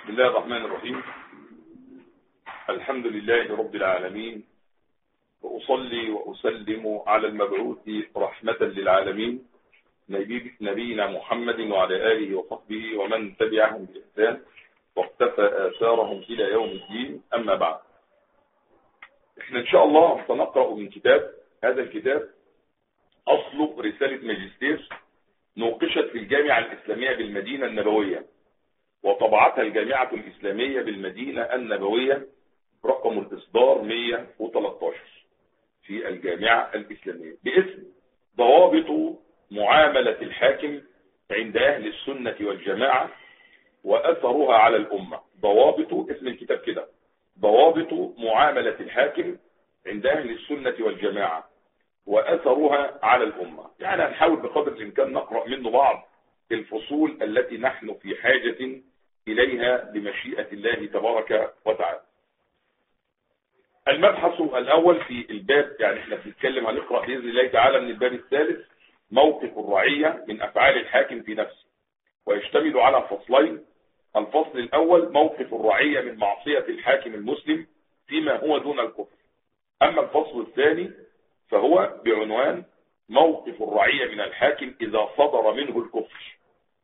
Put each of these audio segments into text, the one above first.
بسم الله الرحمن الرحيم. الحمد لله رب العالمين، وأصلي وأسلم على المبعوث رحمة للعالمين نبينا محمد وعلى آله وصحبه ومن تبعهم بإحسان واقتفى آثارهم إلى يوم الدين. أما بعد، احنا إن شاء الله سنقرأ من كتاب، هذا الكتاب أصله رسالة ماجستير نوقشت في الجامعة الإسلامية بالمدينة النبوية، وطبعتها الجامعة الإسلامية بالمدينة النبوية رقم الإصدار 113 في الجامعة الإسلامية باسم ضوابط معاملة الحاكم عند أهل السنة والجماعة وأثرها على الأمة. ضوابط، اسم الكتاب كده، ضوابط معاملة الحاكم عند أهل السنة والجماعة وأثرها على الأمة. يعني هنحاول بقدر الإمكان نقرأ منه بعض الفصول التي نحن في حاجة إليها بمشيئة الله تبارك وتعالى. المبحث الأول في الباب، يعني احنا بنتكلم هنقرأ بإذن الله تعالى من الباب الثالث، موقف الرعية من أفعال الحاكم في نفسه، ويشتمل على فصلين. الفصل الأول موقف الرعية من معصية الحاكم المسلم فيما هو دون الكفر. أما الفصل الثاني فهو بعنوان موقف الرعية من الحاكم إذا صدر منه الكفر.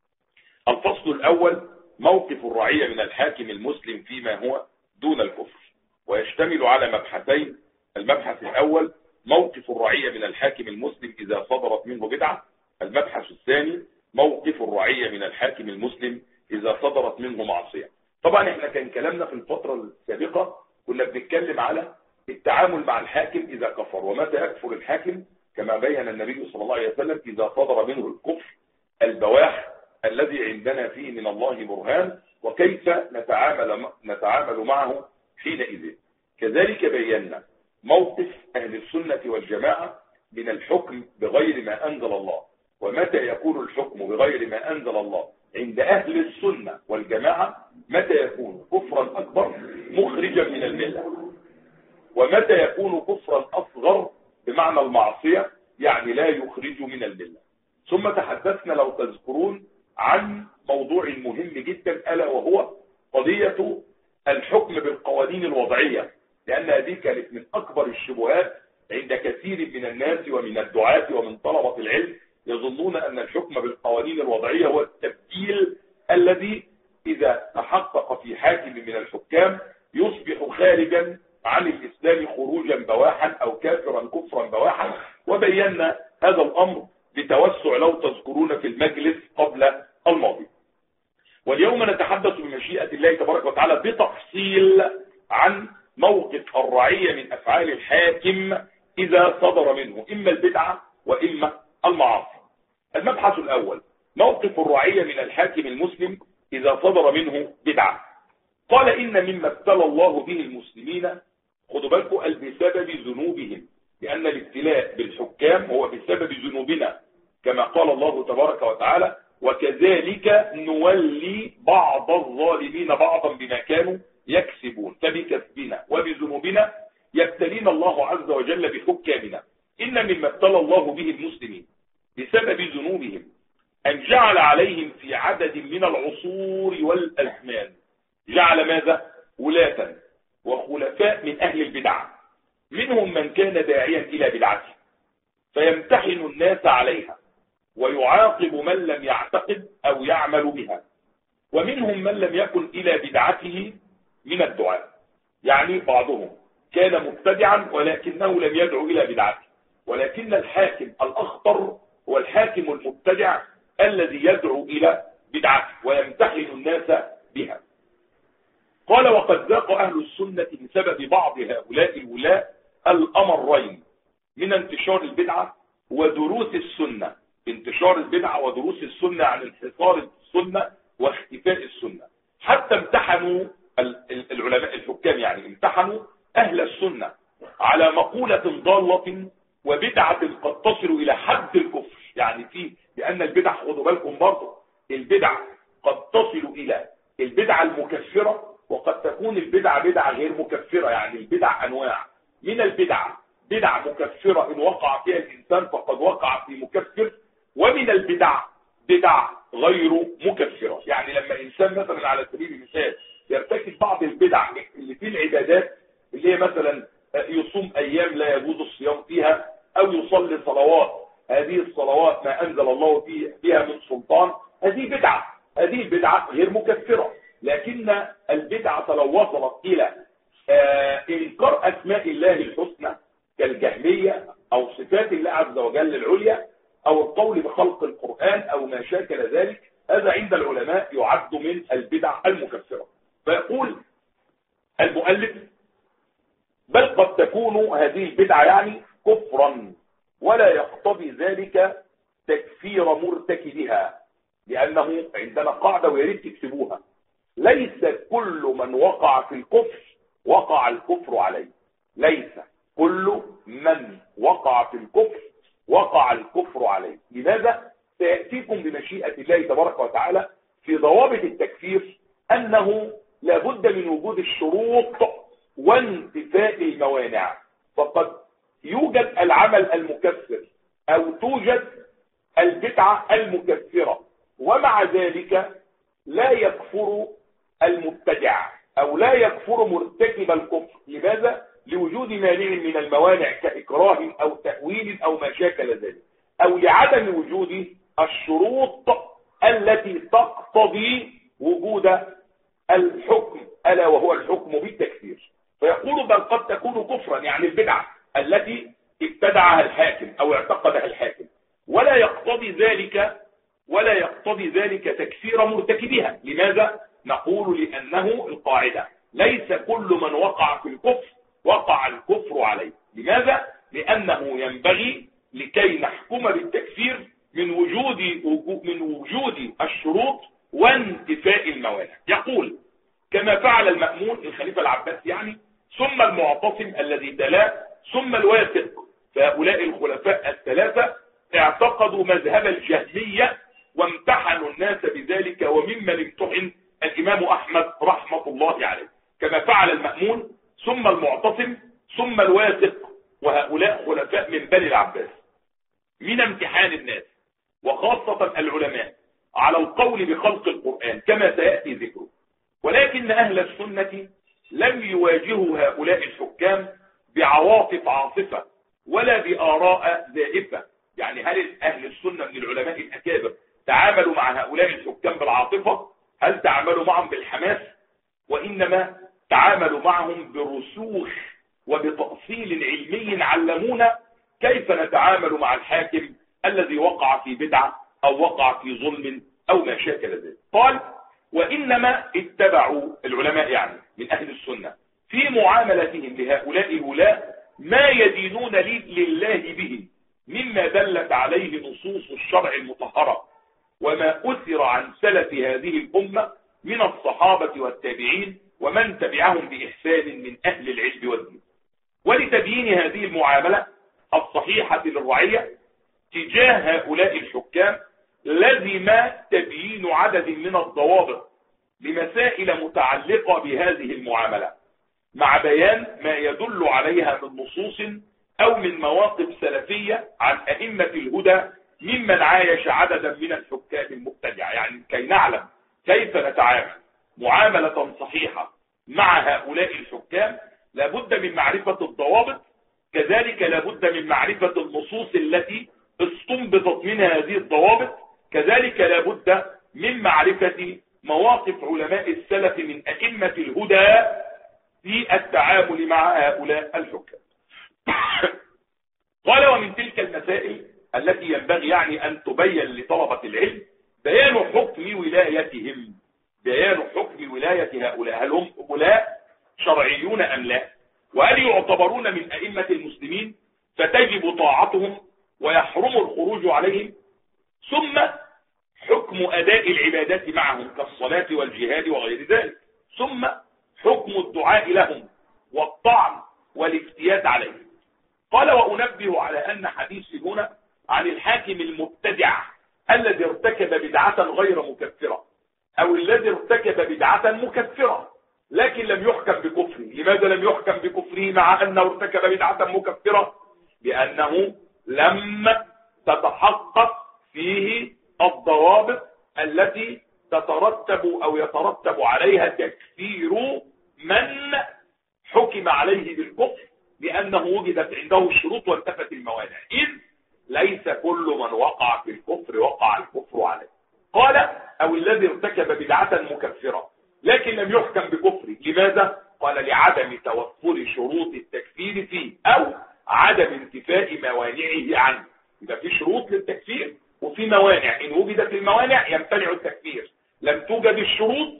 الفصل الأول موقف الرعية من الحاكم المسلم فيما هو دون الكفر، ويشتمل على مبحثين. المبحث الأول موقف الرعية من الحاكم المسلم إذا صدرت منه بدعة. المبحث الثاني موقف الرعية من الحاكم المسلم إذا صدرت منه معصية. طبعا احنا كان كلامنا في الفترة السابقة كنا بنتكلم على التعامل مع الحاكم إذا كفر، ومتى يكفر الحاكم كما بين النبي صلى الله عليه وسلم إذا صدر منه الكفر البواح الذي عندنا فيه من الله برهان، وكيف نتعامل معه حينئذ. كذلك بينا موقف أهل السنة والجماعة من الحكم بغير ما أنزل الله، ومتى يكون الحكم بغير ما أنزل الله عند أهل السنة والجماعة متى يكون كفرا أكبر مخرجا من الملة، ومتى يكون كفرا أصغر بمعنى المعصية يعني لا يخرج من الملة. ثم تحدثنا لو تذكرون عن موضوع مهم جدا، ألا وهو قضية الحكم بالقوانين الوضعية، لأن هذه كانت من أكبر الشبهات عند كثير من الناس ومن الدعاة ومن طلبة العلم، يظنون أن الحكم بالقوانين الوضعية هو التبديل الذي إذا تحقق في حاكم من الحكام يصبح خارجا عن الإسلام خروجا بواحا أو كافرا كفرا بواحا. وبينا هذا الأمر بتوسع لو تذكرون في المجلس قبل الماضي. واليوم نتحدث بمشيئة الله تبارك وتعالى بتفصيل عن موقف الرعية من أفعال الحاكم إذا صدر منه إما البدعة وإما المعاصي. المبحث الأول موقف الرعية من الحاكم المسلم إذا صدر منه بدعة. قال إن مما ابتلى الله به المسلمين، خدوا بالكم، بسبب ذنوبهم، لأن الابتلاء بالحكام هو بسبب ذنوبنا كما قال الله تبارك وتعالى: وكذلك نولي بعض الظالمين بعضا بما كانوا يكسبون. فبكسبنا وبذنوبنا يبتلينا الله عز وجل بحكامنا. إن مما ابتلى الله به المسلمين بسبب ذنوبهم أن جعل عليهم في عدد من العصور والأزمان، جعل ماذا؟ ولاة وخلفاء من أهل البدع، منهم من كان داعيا إلى بدعته فيمتحن الناس عليها ويعاقب من لم يعتقد أو يعمل بها، ومنهم من لم يكن إلى بدعته من الدعاء. يعني بعضهم كان مبتدعا ولكنه لم يدعو إلى بدعته، ولكن الحاكم الأخطر هو الحاكم المبتدع الذي يدعو إلى بدعته ويمتحن الناس بها. قال: وقد ذاق أهل السنة بسبب بعض هؤلاء الولاة الأمرين من انتشار البدعة ودروس السنة. انتشار البدعة ودروس السنة عن انحصار السنة واختفاء السنة، حتى امتحنوا العلماء الحكام، يعني امتحنوا أهل السنة على مقولة ضالة وبدعة قد تصل إلى حد الكفر. يعني لأن البدع، خدوا بالكم برضه، البدع قد تصل إلى البدعة المكفرة، وقد تكون البدعة بدعة غير مكفرة. يعني البدع أنواع، من البدع بدعة مكفرة إن وقع فيها الإنسان فقد وقع في مكفر، ومن البدع بدع غير مكفرة. يعني لما إنسان مثلا على سبيل المثال البدع اللي في العبادات، اللي هي مثلا يصوم ايام لا يجوز الصيام فيها، او يصلي صلوات هذه الصلوات ما انزل الله فيها من سلطان، هذه بدعه. هذه البدعه غير مكفره، لكن البدعه لو وصلت الى انكار اسماء الله الحسنى كالجهميه او صفات الله عز وجل العليا او القول بخلق القران او ما شاكل ذلك، هذا عند العلماء يعد من البدع المكفره. فيقول المؤلف: بل قد تكون هذه البدعه يعني كفرا، ولا يقتضي ذلك تكفير مرتكبها، لانه عندنا قاعده ويريد تكتبوها: ليس كل من وقع في الكفر وقع الكفر عليه. ليس كل من وقع في الكفر وقع الكفر عليه. لماذا؟ سيأتيكم بمشيئة الله تبارك وتعالى في ضوابط التكفير أنه لابد من وجود الشروط وانتفاء الموانع. فقد يوجد العمل المكفر أو توجد البدعة المكفرة، ومع ذلك لا يكفر المبتدع أو لا يكفر مرتكب الكفر. لماذا؟ لوجود مانع من الموانع كإكراه أو تأويل أو ما شاكل ذلك، أو لعدم وجود الشروط التي تقتضي وجود الحكم، ألا وهو الحكم بالتكفير. فيقول بل قد تكون كفرا، يعني البدعة التي ابتدعها الحاكم أو اعتقدها الحاكم، ولا يقتضي ذلك تكفير مرتكبها. لماذا؟ نقول لأنه القاعدة: ليس كل من وقع في الكفر وقع الكفر عليه. لماذا؟ لأنه ينبغي لكي نحكم بالتكفير من وجود الشروط وانتفاء الموانع. يقول: كما فعل المأمون الخليفة العباس يعني، ثم المعتصم الذي تلاه، ثم الواثق. فهؤلاء الخلفاء الثلاثة اعتقدوا مذهب الجهمية وامتحنوا الناس بذلك، وممن امتحن الإمام أحمد رحمة الله عليه. كما فعل المأمون ثم المعتصم ثم الواثق، وهؤلاء خلفاء من بني العباس، من امتحان الناس وخاصة العلماء على القول بخلق القرآن كما سيأتي ذكره. ولكن أهل السنة لم يواجهوا هؤلاء الحكام بعواطف عاصفة ولا بآراء زائفة. يعني هل أهل السنة من العلماء الأكابر تعاملوا مع هؤلاء الحكام بالعاطفة؟ هل تعاملوا معهم بالحماس؟ وإنما تعاملوا معهم برسوخ وبتأصيل علمي علمونا كيف نتعامل مع الحاكم الذي وقع في بدعة أو وقع في ظلم أو ما شاكل ذلك. قال: وإنما اتبعوا العلماء يعني من أهل السنة في معاملتهم لهؤلاء الولاة ما يدينون لله به، مما دلت عليه نصوص الشرع المطهرة وما أثر عن سلف هذه الأمة من الصحابة والتابعين ومن تبعهم بإحسان من أهل العلم والدين. ولتبيين هذه المعاملة الصحيحة للرعية تجاه هؤلاء الحكام لزم تبيين عدد من الضوابط لمسائل متعلقة بهذه المعاملة، مع بيان ما يدل عليها من نصوص أو من مواقف سلفية عن أئمة الهدى ممن عايش عددا من الحكام المبتدعة. يعني كي نعلم كيف نتعامل معاملة صحيحة مع هؤلاء الحكام لابد من معرفة الضوابط، كذلك لابد من معرفة النصوص التي استنبطت منها هذه الضوابط، كذلك لابد من معرفة مواقف علماء السلف من أئمة الهدى في التعامل مع هؤلاء الحكام. قال: ومن تلك المسائل التي ينبغي يعني أن تبين لطلبة العلم بيان حكم ولايتهم. بيان حكم ولاية هؤلاء، هل هم ولاة شرعيون أم لا؟ وهل يعتبرون من أئمة المسلمين فتجب طاعتهم ويحرم الخروج عليهم؟ ثم حكم أداء العبادات معهم كالصلاة والجهاد وغير ذلك. ثم حكم الدعاء لهم والطعن والافتيات عليهم. قال: وأنبه على أن حديثي هنا عن الحاكم المبتدع الذي ارتكب بدعة غير مكفرة أو الذي ارتكب بدعة مكفرة لكن لم يحكم بكفره. لماذا لم يحكم بكفره مع أنه ارتكب بدعة مكفرة؟ لأنه لم تتحقق فيه الضوابط التي تترتب أو يترتب عليها تكفير من عليه بالكفر لأنه وجدت عنده الشروط وانتفت الموانع، إذ ليس كل من وقع في الكفر وقع الكفر عليه. قال أو الذي ارتكب بدعة مكفرة لكن لم يحكم بكفره، لماذا؟ قال لعدم توفر شروط التكفير فيه أو عدم انتفاء موانعه عنه. إذا في شروط للتكفير وفي موانع، إن وجدت الموانع يمتنع التكفير، لم توجد الشروط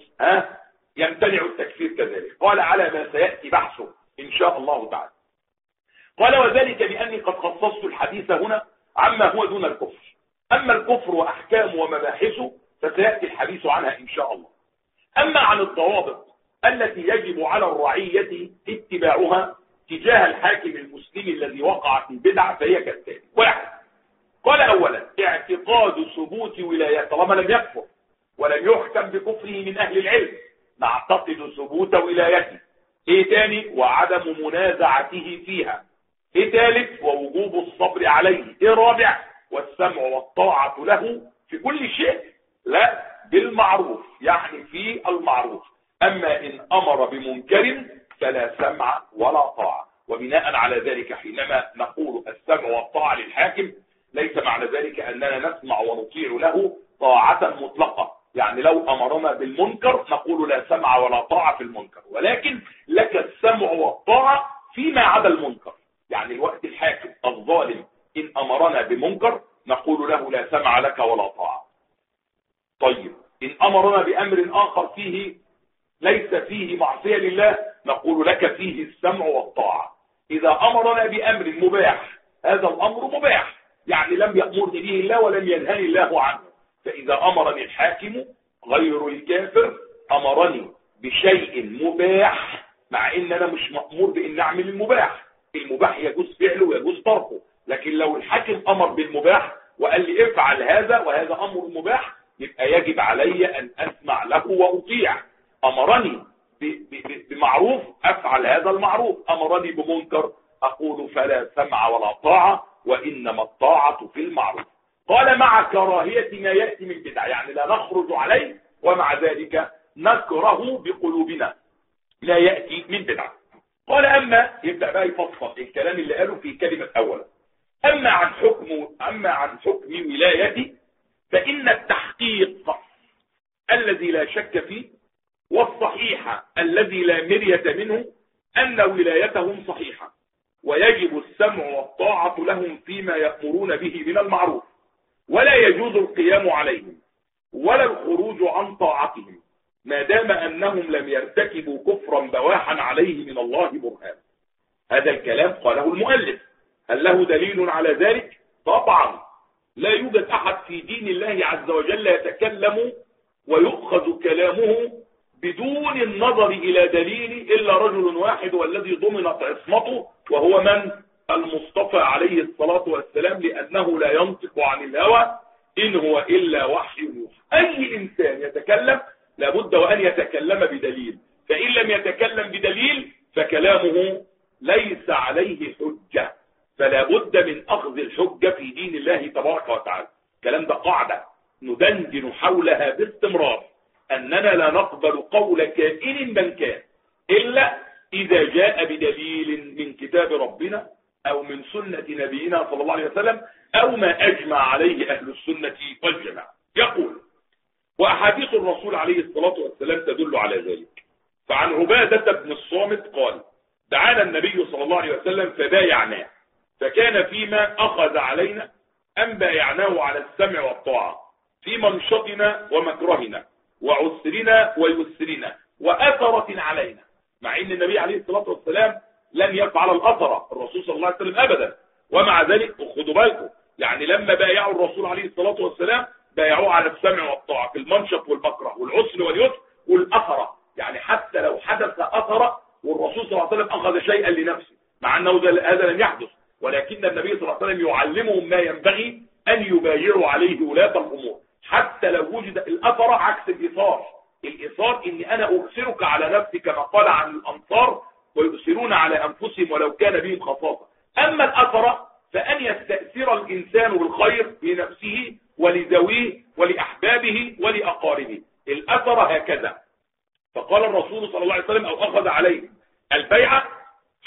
يمتنع التكفير كذلك. قال على ما سيأتي بحثه إن شاء الله تعالى. قال وذلك بأني قد خصصت الحديث هنا عما هو دون الكفر، أما الكفر وأحكامه ومباحثه فسيأتي الحديث عنها إن شاء الله. أما عن الضوابط التي يجب على الرعية اتباعها تجاه الحاكم المسلم الذي وقع في بدعة فهي كالتالي: 1. قال أولا اعتقاد ثبوت ولاية، طالما لم يكفر ولم يحكم بكفره من أهل العلم نعتقد ثبوت ولايته. ايه تاني؟ وعدم منازعته فيها. ايه ثالث؟ ووجوب الصبر عليه. ايه رابع؟ والسمع والطاعة له في كل شيء، لا بالمعروف، يعني في المعروف. اما ان امر بمنكر فلا سمع ولا طاعة. وبناء على ذلك حينما نقول السمع والطاعة للحاكم ليس معنى ذلك اننا نسمع ونطيع له طاعة مطلقة، يعني لو امرنا بالمنكر نقول لا سمع ولا طاعة في المنكر، ولكن لك السمع والطاعة فيما عدا المنكر. يعني الوقت الحاكم الظالم إن أمرنا بمنكر نقول له لا سمع لك ولا طاعة. طيب إن أمرنا بأمر آخر فيه ليس فيه معصية لله نقول لك فيه السمع والطاعة. إذا أمرنا بأمر مباح هذا الأمر مباح، يعني لم يأمرني به الله ولم ينهني الله عنه. فإذا أمرني الحاكم غير الكافر أمرني بشيء مباح، مع إن أنا مش مأمور بإن أعمل المباح، المباح يجوز فعله ويجوز تركه، لكن لو الحاكم امر بالمباح وقال لي افعل هذا وهذا امر مباح يبقى يجب علي ان اسمع له واطيع. امرني بمعروف افعل هذا المعروف، امرني بمنكر اقول فلا سمع ولا طاعة، وانما الطاعة في المعروف. قال مع كراهية ما يأتي من بدعة، يعني لا نخرج عليه ومع ذلك نكره بقلوبنا لا يأتي من بدعة. قال أما يبدأ بقى يفصل الكلام اللي قاله في كلمة أولا. أما عن حكم ولايتي فإن التحقيق الذي لا شك فيه والصحيح الذي لا مرية منه أن ولايتهم صحيحة، ويجب السمع والطاعة لهم فيما يأمرون به من المعروف، ولا يجوز القيام عليهم ولا الخروج عن طاعتهم ما دام أنهم لم يرتكبوا كفرا بواحا عليه من الله برهان. هذا الكلام قاله المؤلف، هل له دليل على ذلك؟ طبعا لا يوجد أحد في دين الله عز وجل يتكلم ويؤخذ كلامه بدون النظر إلى دليل إلا رجل واحد والذي ضمنت عصمته، وهو من؟ المصطفى عليه الصلاة والسلام، لأنه لا ينطق عن الهوى إن هو إلا وحي يوحى. أي إنسان يتكلم لابد وأن يتكلم بدليل، فإن لم يتكلم بدليل فكلامه ليس عليه حجة، فلا بد من أخذ الحجة في دين الله تبارك وتعالى. الكلام ده قاعدة ندندن حولها باستمرار، أننا لا نقبل قول كائن من كان إلا إذا جاء بدليل من كتاب ربنا أو من سنة نبينا صلى الله عليه وسلم أو ما أجمع عليه أهل السنة والجماعة. يقول وأحاديث الرسول عليه الصلاة والسلام تدل على ذلك. فعن عبادة بن الصامت قال دعانا النبي صلى الله عليه وسلم فبايعناه، فكان فيما أخذ علينا أن بايعناه على السمع والطاعة في منشطنا ومكرهنا وعسرنا ويسرنا وأثرة علينا، مع أن النبي عليه الصلاة والسلام لم يفعل الأثرة الرسول صلى الله عليه وسلم أبدا، ومع ذلك خدوا بالكم يعني لما بايعوا الرسول عليه الصلاة والسلام بايعوه على السمع والطاعة في المنشط والمكره والعسر واليسر والأثرة، يعني حتى لو حدث أثرة والرسول صلى الله عليه وسلم أخذ شيئا لنفسه مع أنه هذا لم يحدث، ولكن النبي صلى الله عليه وسلم يعلمهم ما ينبغي أن يبايعوا عليه ولاة الأمور حتى لو وجد الأثرة، عكس الإثار. الإثار إني أنا أؤثرك على نفسي كما قال عن الأنصار ويؤثرون على أنفسهم ولو كان بهم خصاصة. أما الأثرة فأن يستأثر الإنسان بالخير لنفسه ولذويه ولأحبابه ولأقاربه، الأثر هكذا. فقال الرسول صلى الله عليه وسلم أو أخذ عليه البيعة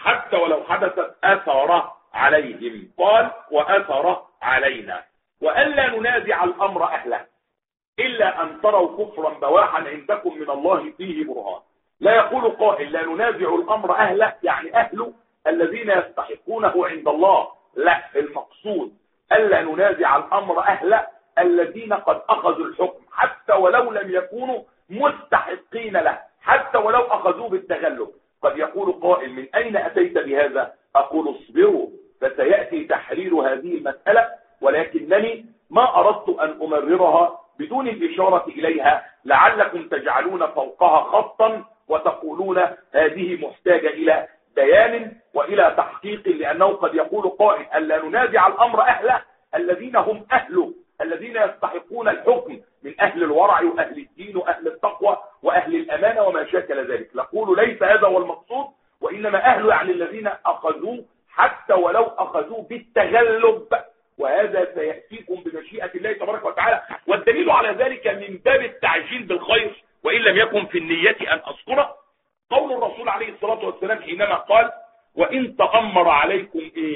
حتى ولو حدثت أثر عليهم. قال وأثر علينا، وألا ننازع الأمر أهله إلا أن تروا كفرا بواحا عندكم من الله فيه برهان. لا يقول قائل لا ننازع الأمر أهله يعني أهله الذين يستحقونه عند الله، لا، المقصود ألا ننازع الأمر أهله الذين قد أخذوا الحكم حتى ولو لم يكونوا مستحقين له، حتى ولو أخذوه بالتغلب. قد يقول قائل من أين أتيت بهذا؟ أقول اصبروا فسيأتي تحرير هذه المسألة، ولكنني ما أردت أن أمررها بدون الإشارة إليها لعلكم تجعلون فوقها خطا وتقولون هذه محتاجة إلى بيان وإلى تحقيق، لأنه قد يقول قائل ألا ننازع الأمر أهله الذين هم أهله، الذين يستحقون الحكم من أهل الورع وأهل الدين وأهل التقوى وأهل الأمانة وما شاكل ذلك. نقول ليس هذا هو المقصود، وإنما أهله يعني الذين أخذوه حتى ولو أخذوه بالتغلب، وهذا سيأتيكم بمشيئة الله تبارك وتعالى. والدليل على ذلك من باب التعجيل بالخير وإن لم يكن في النية أن أذكره قول الرسول عليه الصلاة والسلام حينما قال وإن تأمر عليكم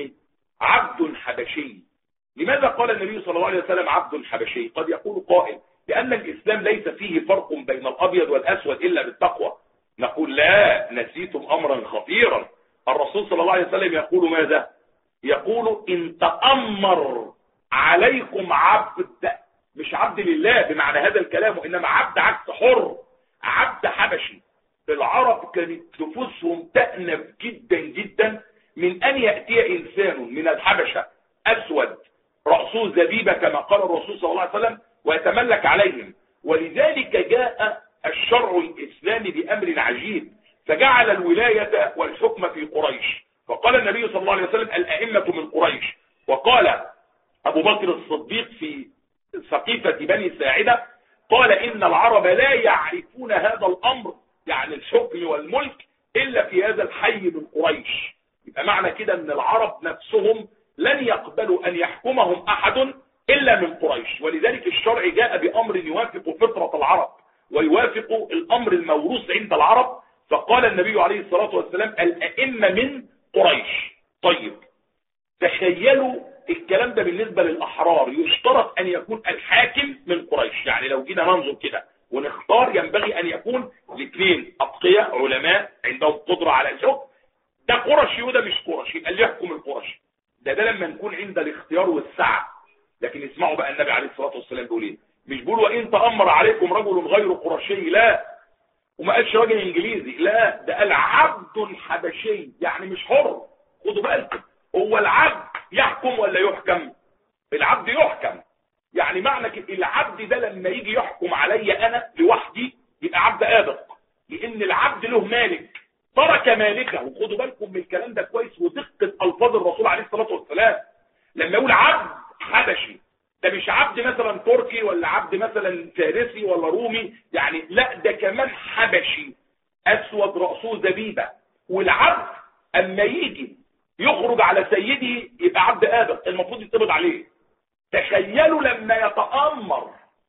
عبد حبشي. لماذا قال النبي صلى الله عليه وسلم عبد حبشي؟ قد يقول قائل لأن الإسلام ليس فيه فرق بين الأبيض والأسود إلا بالتقوى. نقول لا، نسيتم أمرا خطيرا. الرسول صلى الله عليه وسلم يقول ماذا؟ يقول إن تأمر عليكم عبد، مش عبد لله بمعنى هذا الكلام، وإنما عبد عكس حر، عبد حبشي. العرب كانت نفوسهم تأنف جدا جدا من أن يأتي إنسان من الحبشة أسود رأسه زبيبة كما قال الرسول صلى الله عليه وسلم ويتملك عليهم. ولذلك جاء الشرع الإسلامي بأمر عجيب، فجعل الولاية والحكم في قريش. فقال النبي صلى الله عليه وسلم الأئمة من قريش، وقال أبو بكر الصديق في سقيفة بني ساعدة قال إن العرب لا يعرفون هذا الأمر، يعني الحكم والملك، إلا في هذا الحي من قريش. يبقى معنى كده أن العرب نفسهم لن يقبلوا أن يحكمهم أحد إلا من قريش. ولذلك الشرع جاء بأمر يوافق فطرة العرب ويوافق الأمر الموروث عند العرب، فقال النبي عليه الصلاة والسلام الأئمة من قريش. طيب تخيلوا الكلام ده بالنسبة للأحرار، يشترط أن يكون الحاكم من قريش. يعني لو جينا ننظر كده ونختار ينبغي أن يكون الاثنين أتقياء علماء عندهم قدرة على الحكم، ده قرشي وده مش قرشي، يبقى اللي يحكم القرشي. ده لما نكون عند الاختيار والسعة. لكن اسمعوا بقى النبي عليه الصلاة والسلام بيقول ايه؟ مش بيقول وإن تأمر عليكم رجل غير قرشي، لا، وما قالش راجل انجليزي، لا، ده قال عبد حبشي، يعني مش حر. خدوا بالكم، هو العبد يحكم ولا يحكم؟ العبد يحكم. يعني معنى كده العبد ده لما يجي يحكم عليا انا لوحدي يبقى عبد آبق، لان العبد له مالك ترك مالكه. وخدوا بالكم من الكلام ده كويس ودقة الفاظ الرسول عليه الصلاة والسلام. لما يقول عبد حبشي ده مش عبد مثلا تركي ولا عبد مثلا فارسي ولا رومي، يعني لا، ده كمان حبشي اسود رأسه زبيبة. والعبد اما يجي يخرج على سيده يبقى عبد آبق، المفروض يتقبض عليه. تخيلوا لما يتأمر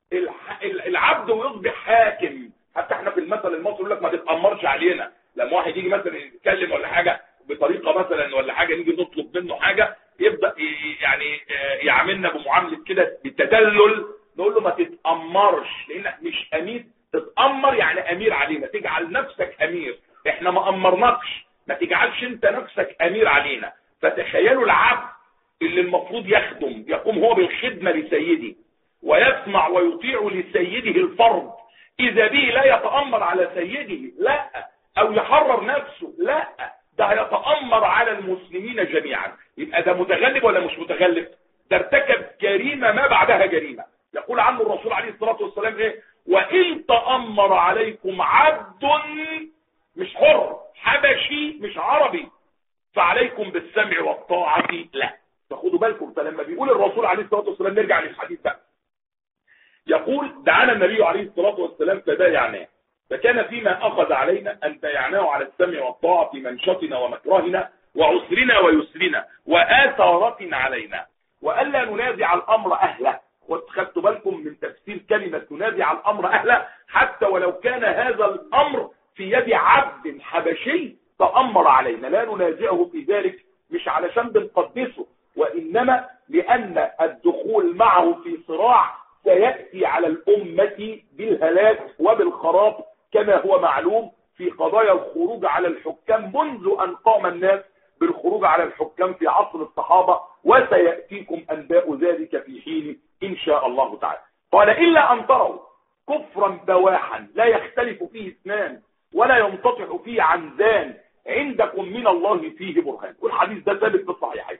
العبد ويصبح حاكم. حتى احنا في المثل المصري يقول لك ما تتأمرش علينا. لما واحد يجي مثلا يتكلم ولا حاجة بطريقة مثلا ولا حاجة، نيجي نطلب منه حاجة يبدأ يعني يعاملنا بمعاملة كده بالتدلل، نقول له ما تتأمرش لانك مش امير. تتأمر يعني امير علينا، تجعل نفسك امير، احنا ما امرناكش، ما تجعلش انت نفسك امير علينا. فتخيلوا العبد اللي المفروض يخدم، يقوم هو بالخدمة لسيده ويسمع ويطيع لسيده الفرض، اذا به لا يتأمر على سيده، لا، او يحرر نفسه، لا، ده هيتأمر على المسلمين جميعا. يبقى ده متغلب ولا مش متغلب؟ ده ارتكب جريمة ما بعدها جريمة. يقول عنه الرسول عليه الصلاة والسلام ايه؟ وإن تأمر عليكم عبد، مش حر، حبشي مش عربي، فعليكم بالسمع والطاعة له. فخدوا بالكم. فلما بيقول الرسول عليه الصلاة والسلام، نرجع للحديث بقى، يقول دعانا النبي عليه الصلاة والسلام فبايعناه، فكان فيما أخذ علينا أن بايعناه على السمع والطاعة في منشطنا ومكرهنا وعسرنا ويسرنا وآثارة علينا، وألا ننازع الأمر أهله. وخدتوا بالكم من تفسير كلمة ننازع الأمر أهله، حتى ولو كان هذا الأمر في يد عبد حبشي تأمر علينا لا ننازعه في ذلك، مش علشان بنقدسه، وإنما لأن الدخول معه في صراع سيأتي على الأمة بالهلاك وبالخراب، كما هو معلوم في قضايا الخروج على الحكام منذ أن قام الناس بالخروج على الحكام في عصر الصحابة، وسيأتيكم أنباء ذلك في حين إن شاء الله تعالى. قال إلا أن تروا كفرا بواحا لا يختلف فيه اثنان ولا ينتطع فيه عنزان عندكم من الله فيه برهان. والحديث ده ثابت في الصحيحين.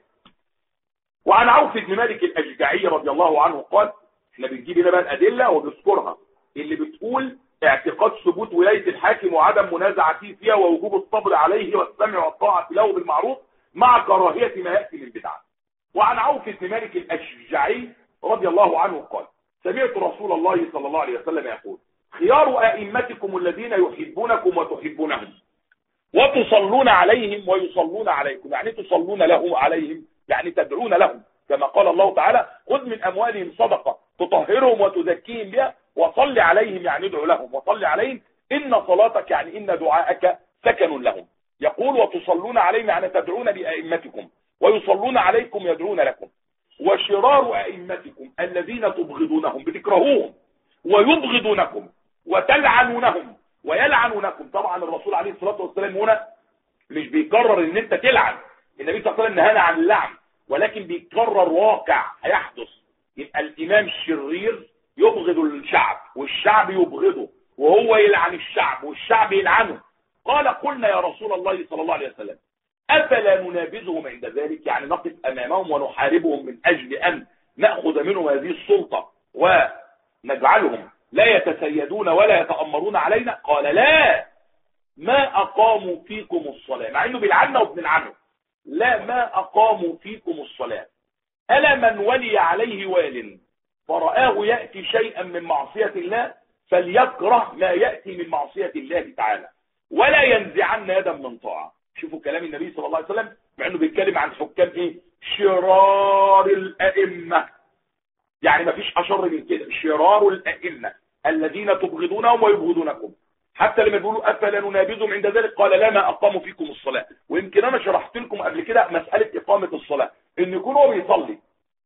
وعن عوف بن مالك الأشجعي رضي الله عنه قال، احنا بنجيب هنا بقى الأدلة وبنذكرها اللي بتقول اعتقاد ثبوت ولاية الحاكم وعدم منازعته فيها ووجوب الصبر عليه والسمع والطاعة له بالمعروف مع كراهية ما يأتي من بدعة. وعن عوف بن مالك الأشجعي رضي الله عنه قال، سمعت رسول الله صلى الله عليه وسلم يقول، خيار أئمتكم الذين يحبونكم وتحبونهم وتصلون عليهم ويصلون عليكم. يعني تصلون لهم عليهم يعني تدعون لهم، كما قال الله تعالى، خذ من أموالهم صدقة تطهرهم وتزكيهم بها وصل عليهم، يعني ادعو لهم وصل عليهم، إن صلاتك يعني إن دعاءك سكن لهم. يقول وتصلون عليهم يعني تدعون بأئمتكم ويصلون عليكم يدعون لكم. وشرار أئمتكم الذين تبغضونهم بتكرهوهم ويبغضونكم وتلعنونهم ويلعنونكم. طبعا الرسول عليه الصلاة والسلام هنا مش بيكرر ان انت تلعن، النبي صلى الله عليه وسلم نهانا عن اللعن، ولكن بيكرر واقع هيحدث. يبقى الامام الشرير يبغض الشعب والشعب يبغضه، وهو يلعن الشعب والشعب يلعنه. قال قلنا يا رسول الله صلى الله عليه وسلم افلا ننابذهم عند ذلك، يعني نقف امامهم ونحاربهم من اجل ان ناخذ منهم هذه السلطه ونجعلهم لا يتسيدون ولا يتامرون علينا؟ قال لا، ما اقاموا فيكم الصلاه، مع انه بيلعننا وبنلعنه. لا، ما اقاموا فيكم الصلاه. الا من ولي عليه وال فرآه ياتي شيئا من معصيه الله فليكره ما ياتي من معصيه الله تعالى ولا ينزعن يدا من طاعه. شوفوا كلام النبي صلى الله عليه وسلم، مع انه بيتكلم عن حكام ايه؟ شرار الائمه، يعني ما فيش اشر من كده. شرار الائمه الذين تبغضونهم ويبغضونكم. حتى لما بيقولوا افلا ننابذهم عند ذلك قال لا، ما اقاموا فيكم الصلاه. ويمكن انا شرحت لكم قبل كده مساله اقامه الصلاه، ان يكون هو بيصلي،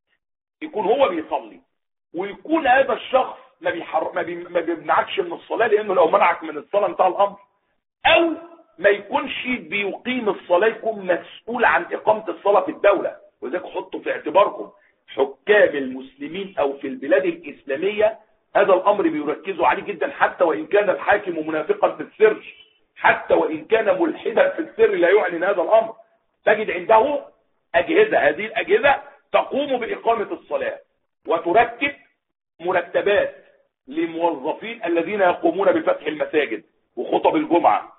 ويكون هذا الشخص ما بيمنعكش من الصلاه، لانه لو منعك من الصلاه انتهى الامر. او ما يكونش بيقيم الصلاه، يكون مسؤول عن اقامه الصلاه في الدوله. وذلك حطوا في اعتباركم حكام المسلمين او في البلاد الاسلاميه هذا الامر بيركزوا عليه جدا، حتى وان كان الحاكم منافقا في السر، حتى وان كان ملحدا في السر لا يعلن هذا الامر، تجد عنده اجهزه، هذه الاجهزه تقوم باقامه الصلاه وتركب مرتبات للموظفين الذين يقومون بفتح المساجد وخطب الجمعه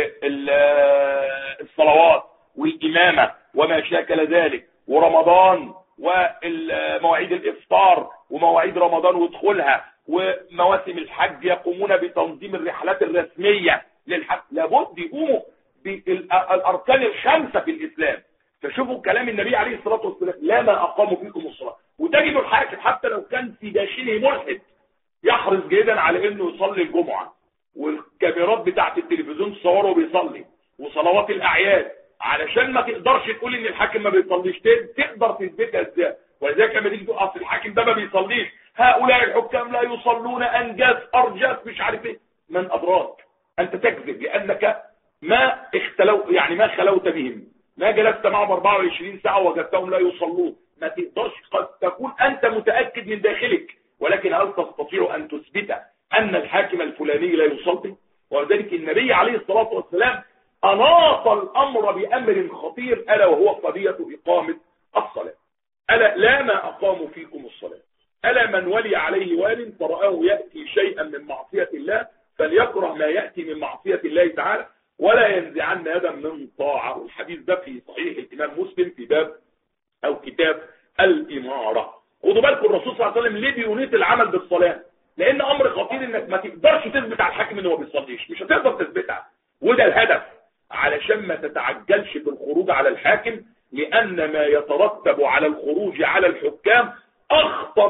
والصلوات والامامه وما شاكل ذلك، ورمضان ومواعيد الافطار ومواعيد رمضان ودخولها ومواسم الحج، يقومون بتنظيم الرحلات الرسميه للحج. لابد يقوموا بالاركان الخمسه في الاسلام. فشوفوا كلام النبي عليه الصلاه والسلام، لا ما اقاموا فيكم الصلاه. وتجد الحاكم حتى لو كان في داخله ملحد يحرص جدا على انه يصلي الجمعه، والكاميرات بتاعت التلفزيون تصوره بيصلي، وصلوات الاعياد، علشان ما تقدرش تقول ان الحاكم ما بيصليش، تقدر تثبتها ازاي؟ ولذلك لما تيجي تقول اصل الحاكم ده ما بيصليش، هؤلاء الحكام لا يصلون، انجاز ارجاس مش عارف ايه، من ادراك؟ انت تكذب، لانك ما خلوت بهم، ما جلست معهم 24 ساعه وجدتهم لا يصلون. ما تقدرش، قد تكون انت متاكد من داخلك، ولكن هل تستطيع ان تثبت ان الحاكم الفلاني لا يصلي؟ ولذلك النبي عليه الصلاه والسلام اناط الامر بامر خطير، الا وهو قضيه اقامه الصلاه. الا لا ما اقاموا فيكم الصلاه. الا من ولي عليه وال فرآه ياتي شيئا من معصيه الله فليكره ما ياتي من معصيه الله تعالى ولا ينزعن يدا من طاعه. الحديث ده في صحيح الامام مسلم في باب او كتاب الاماره. خدوا بالكم الرسول صلى الله عليه وسلم ليه بينيط العمل بالصلاه؟ لان امر خطير، انك ما تقدرش تثبت على الحاكم انه ما بيصليش، مش هتقدر تثبتها، وده الهدف، علشان ما تتعجلش في الخروج على الحاكم، لان ما يترتب على الخروج على الحكام اخطر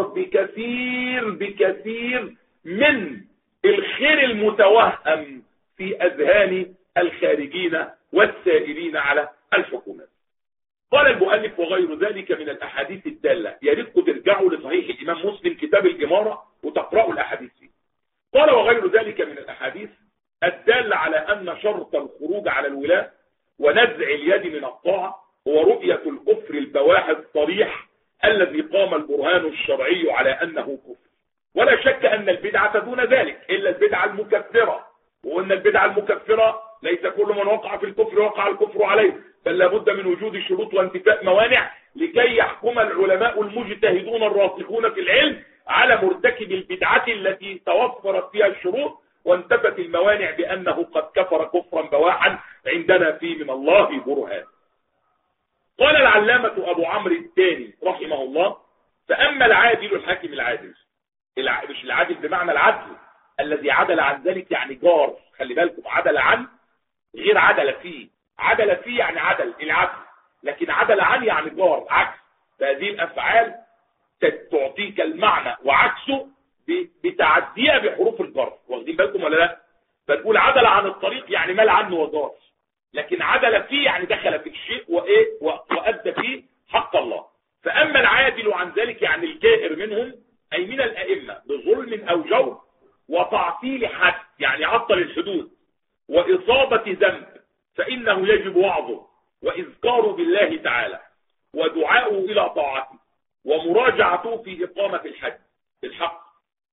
بكثير من الخير المتوهم في اذهان الخارجين والسائرين على الحكومات. قال المؤلف وغير ذلك من الأحاديث الدالة، يا ريتكم ترجعوا لصحيح الإمام مسلم كتاب الإمارة وتقرأوا الأحاديث فيه. قال وغير ذلك من الأحاديث الدالة على أن شرط الخروج على الولاة ونزع اليد من الطاعة هو رؤية الكفر البواح الصريح الذي قام البرهان الشرعي على أنه كفر. ولا شك أن البدعة دون ذلك إلا البدعة المكفرة، وأن البدعة المكفرة ليس كل من وقع في الكفر وقع الكفر عليه، بل لابد من وجود شروط وانتفاء موانع لكي يحكم العلماء المجتهدون الراسخون في العلم على مرتكب البدعة التي توفرت فيها الشروط وانتفت الموانع بأنه قد كفر كفرا بواحا عندنا فيه من الله برهان. قال العلامة أبو عمرو الثاني رحمه الله: فأما العادل الحاكم العادل، مش العادل بمعنى العدل الذي عدل عن ذلك يعني جار، خلي بالكم، عدل عن غير عدل فيه، عدل فيه يعني عدل العدل، لكن عدل عن يعني جار عكس. فهذه الأفعال تعطيك المعنى وعكسه بتعديها بحروف الجر، واخدين بالكم ولا لا؟ فتقول عدل عن الطريق يعني مال عنه وجار، لكن عدل فيه يعني دخل في الشيء وايه وأدى فيه حق الله. فأما العادل عن ذلك يعني الجائر منهم أي من الأئمة بظلم أو جور وتعطيل حد يعني عطل الحدود وإصابة ذنب، فإنه يجب وعظه وإذكاره بالله تعالى ودعاؤه إلى طاعته ومراجعته في إقامة الحق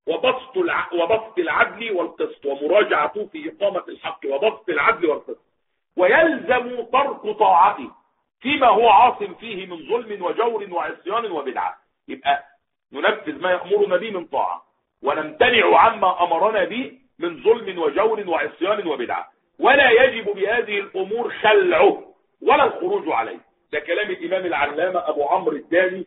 وبسط العدل والقسط، ومراجعته في إقامة الحق وبسط العدل والقسط، ويلزم ترك طاعته فيما هو عاصم فيه من ظلم وجور وعصيان وبدعة. يبقى ننفذ ما يأمرنا به من طاعة ونمتنع عما أمرنا به من ظلم وجور وعصيان وبدعة، ولا يجب بهذه الأمور خلعه ولا الخروج عليه. ده كلام الإمام العلامة أبو عمرو الثاني،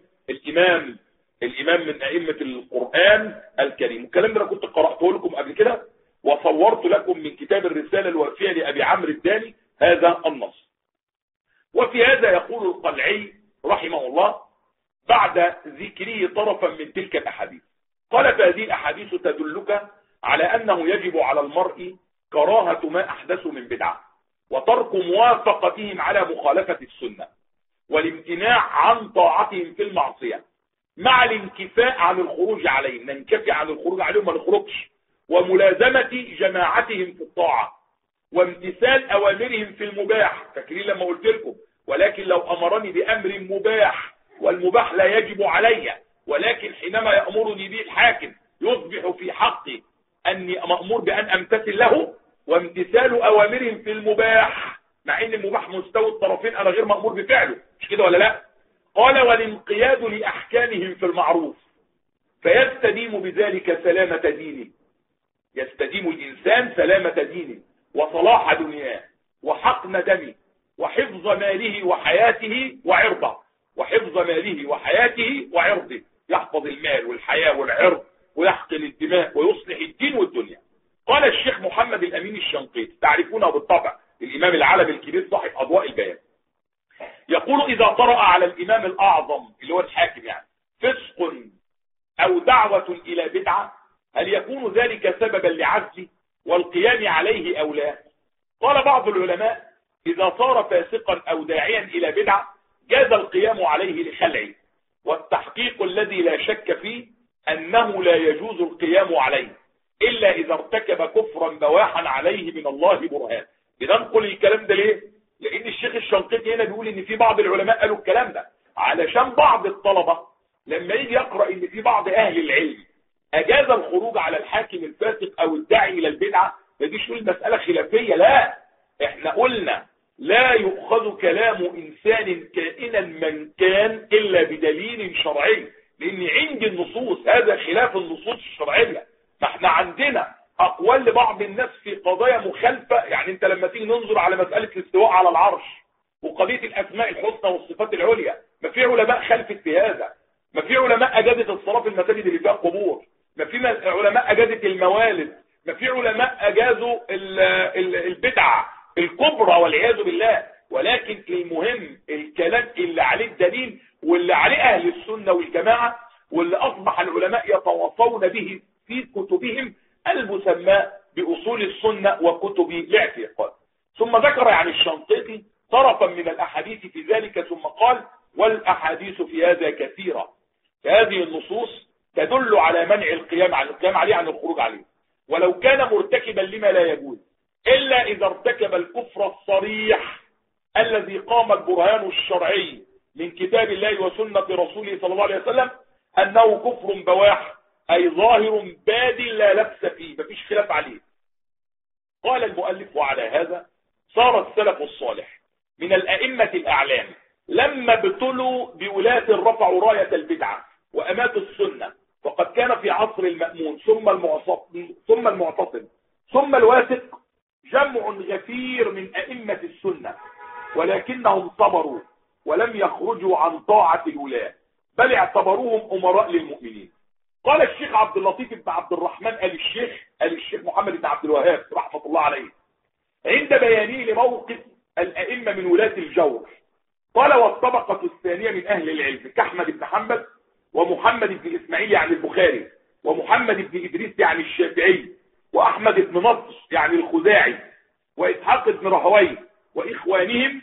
الإمام من أئمة القرآن الكريم. الكلام ده أنا كنت قرأته لكم قبل كده وصورت لكم من كتاب الرسالة الوافية لأبي عمرو الثاني هذا النص. وفي هذا يقول القلعي رحمه الله بعد ذكره طرفا من تلك الأحاديث، قال: فهذه الأحاديث تدلك على أنه يجب على المرء كراهة ما أحدثوا من بدعة وترك موافقتهم على مخالفة السنة والامتناع عن طاعتهم في المعصية مع الانكفاء عن الخروج عليهم، ننكفي عن الخروج عليهم ما نخرجش، وملازمة جماعتهم في الطاعة وامتثال أوامرهم في المباح. فاكرين لما قلت لكم ولكن لو أمرني بأمر مباح والمباح لا يجب علي، ولكن حينما يأمرني به الحاكم يصبح في حقي أني مأمور بأن أمتثل له، وامتثال أوامرهم في المباح مع أن المباح مستوى الطرفين أنا غير مأمور بفعله، مش كده ولا لا؟ قال: والانقياد لأحكامهم في المعروف فيستديم بذلك سلامة دينه، يستديم الإنسان سلامة دينه وصلاح دنياه وحقن دمه وحفظ ماله وحياته وعرضه، وحفظ ماله وحياته وعرضه، يحفظ المال والحياة والعرض ويحقن الدماء ويصلح الدين والدنيا. قال الشيخ محمد الأمين الشنقيطي، تعرفونه بالطبع، الإمام العالم الكبير صاحب أضواء البيان، يقول: إذا طرأ على الإمام الأعظم اللي هو الحاكم يعني فسق أو دعوة إلى بدعة، هل يكون ذلك سببا لعزله والقيام عليه أو لا؟ قال بعض العلماء: إذا صار فاسقا أو داعيا إلى بدعة جاز القيام عليه لخلعه، والتحقيق الذي لا شك فيه أنه لا يجوز القيام عليه إلا إذا ارتكب كفرا بواحا عليه من الله برهان. بننقل الكلام ده ليه؟ لأن الشيخ الشنقيطي هنا بيقول إن في بعض العلماء قالوا الكلام ده علشان بعض الطلبة لما يجي يقرأ إن في بعض أهل العلم أجاز الخروج على الحاكم الفاسق أو الداعي إلى البدعة، ما ديش نقول مسألة خلافية، لا، إحنا قلنا لا يؤخذ كلام إنسان كائنا من كان إلا بدليل شرعي، لأن عند النصوص هذا خلاف النصوص الشرعية. فإحنا عندنا أقوال لبعض الناس في قضايا مخالفة، يعني أنت لما تيجي ننظر على مسألة الاستواء على العرش وقضية الأسماء الحسنى والصفات العليا، ما في علماء خلفت في هذا، ما في علماء أجازت الصلاة في المساجد اللي فيها قبور، ما في علماء أجازت الموالد، ما في علماء أجازوا البدع الكبرى والعياذ بالله. ولكن المهم الكلام اللي عليه الدليل واللي عليه أهل السنة والجماعة واللي أصبح العلماء يتواصون به في كتبهم المسمى بأصول السنة وكتب الاعتقاد. ثم ذكر عن الشنقيطي طرفا من الأحاديث في ذلك، ثم قال: والأحاديث في هذا كثيرة. فهذه النصوص تدل على منع القيام عليه عن الخروج عليه، ولو كان مرتكبا لما لا يجوز، إلا إذا ارتكب الكفر الصريح الذي قام البرهان الشرعي من كتاب الله وسنة رسوله صلى الله عليه وسلم أنه كفر بواح، أي ظاهر باد لا لبس فيه، مفيش خلاف عليه. قال المؤلف: وعلى هذا صار السلف الصالح من الأئمة الأعلام لما ابتلوا بولاة رفعوا راية البدعة وأماتوا السنة، وقد كان في عصر المأمون ثم المعتصم ثم الواثق جمع غفير من أئمة السنة، ولكنهم صبروا ولم يخرجوا عن طاعة الولاة، بل اعتبروهم أمراء للمؤمنين. قال الشيخ عبد اللطيف بن عبد الرحمن آل الشيخ محمد بن عبد الوهاب رحمة الله عليه عند بيانه لموقف الأئمة من ولاة الجور، قال: والطبقة الثانية من أهل العلم كأحمد بن حنبل ومحمد بن إسماعيل يعني البخاري، ومحمد بن إدريس يعني الشافعي، وأحمد بن نصر يعني الخزاعي، وإسحاق بن راهويه وإخوانهم،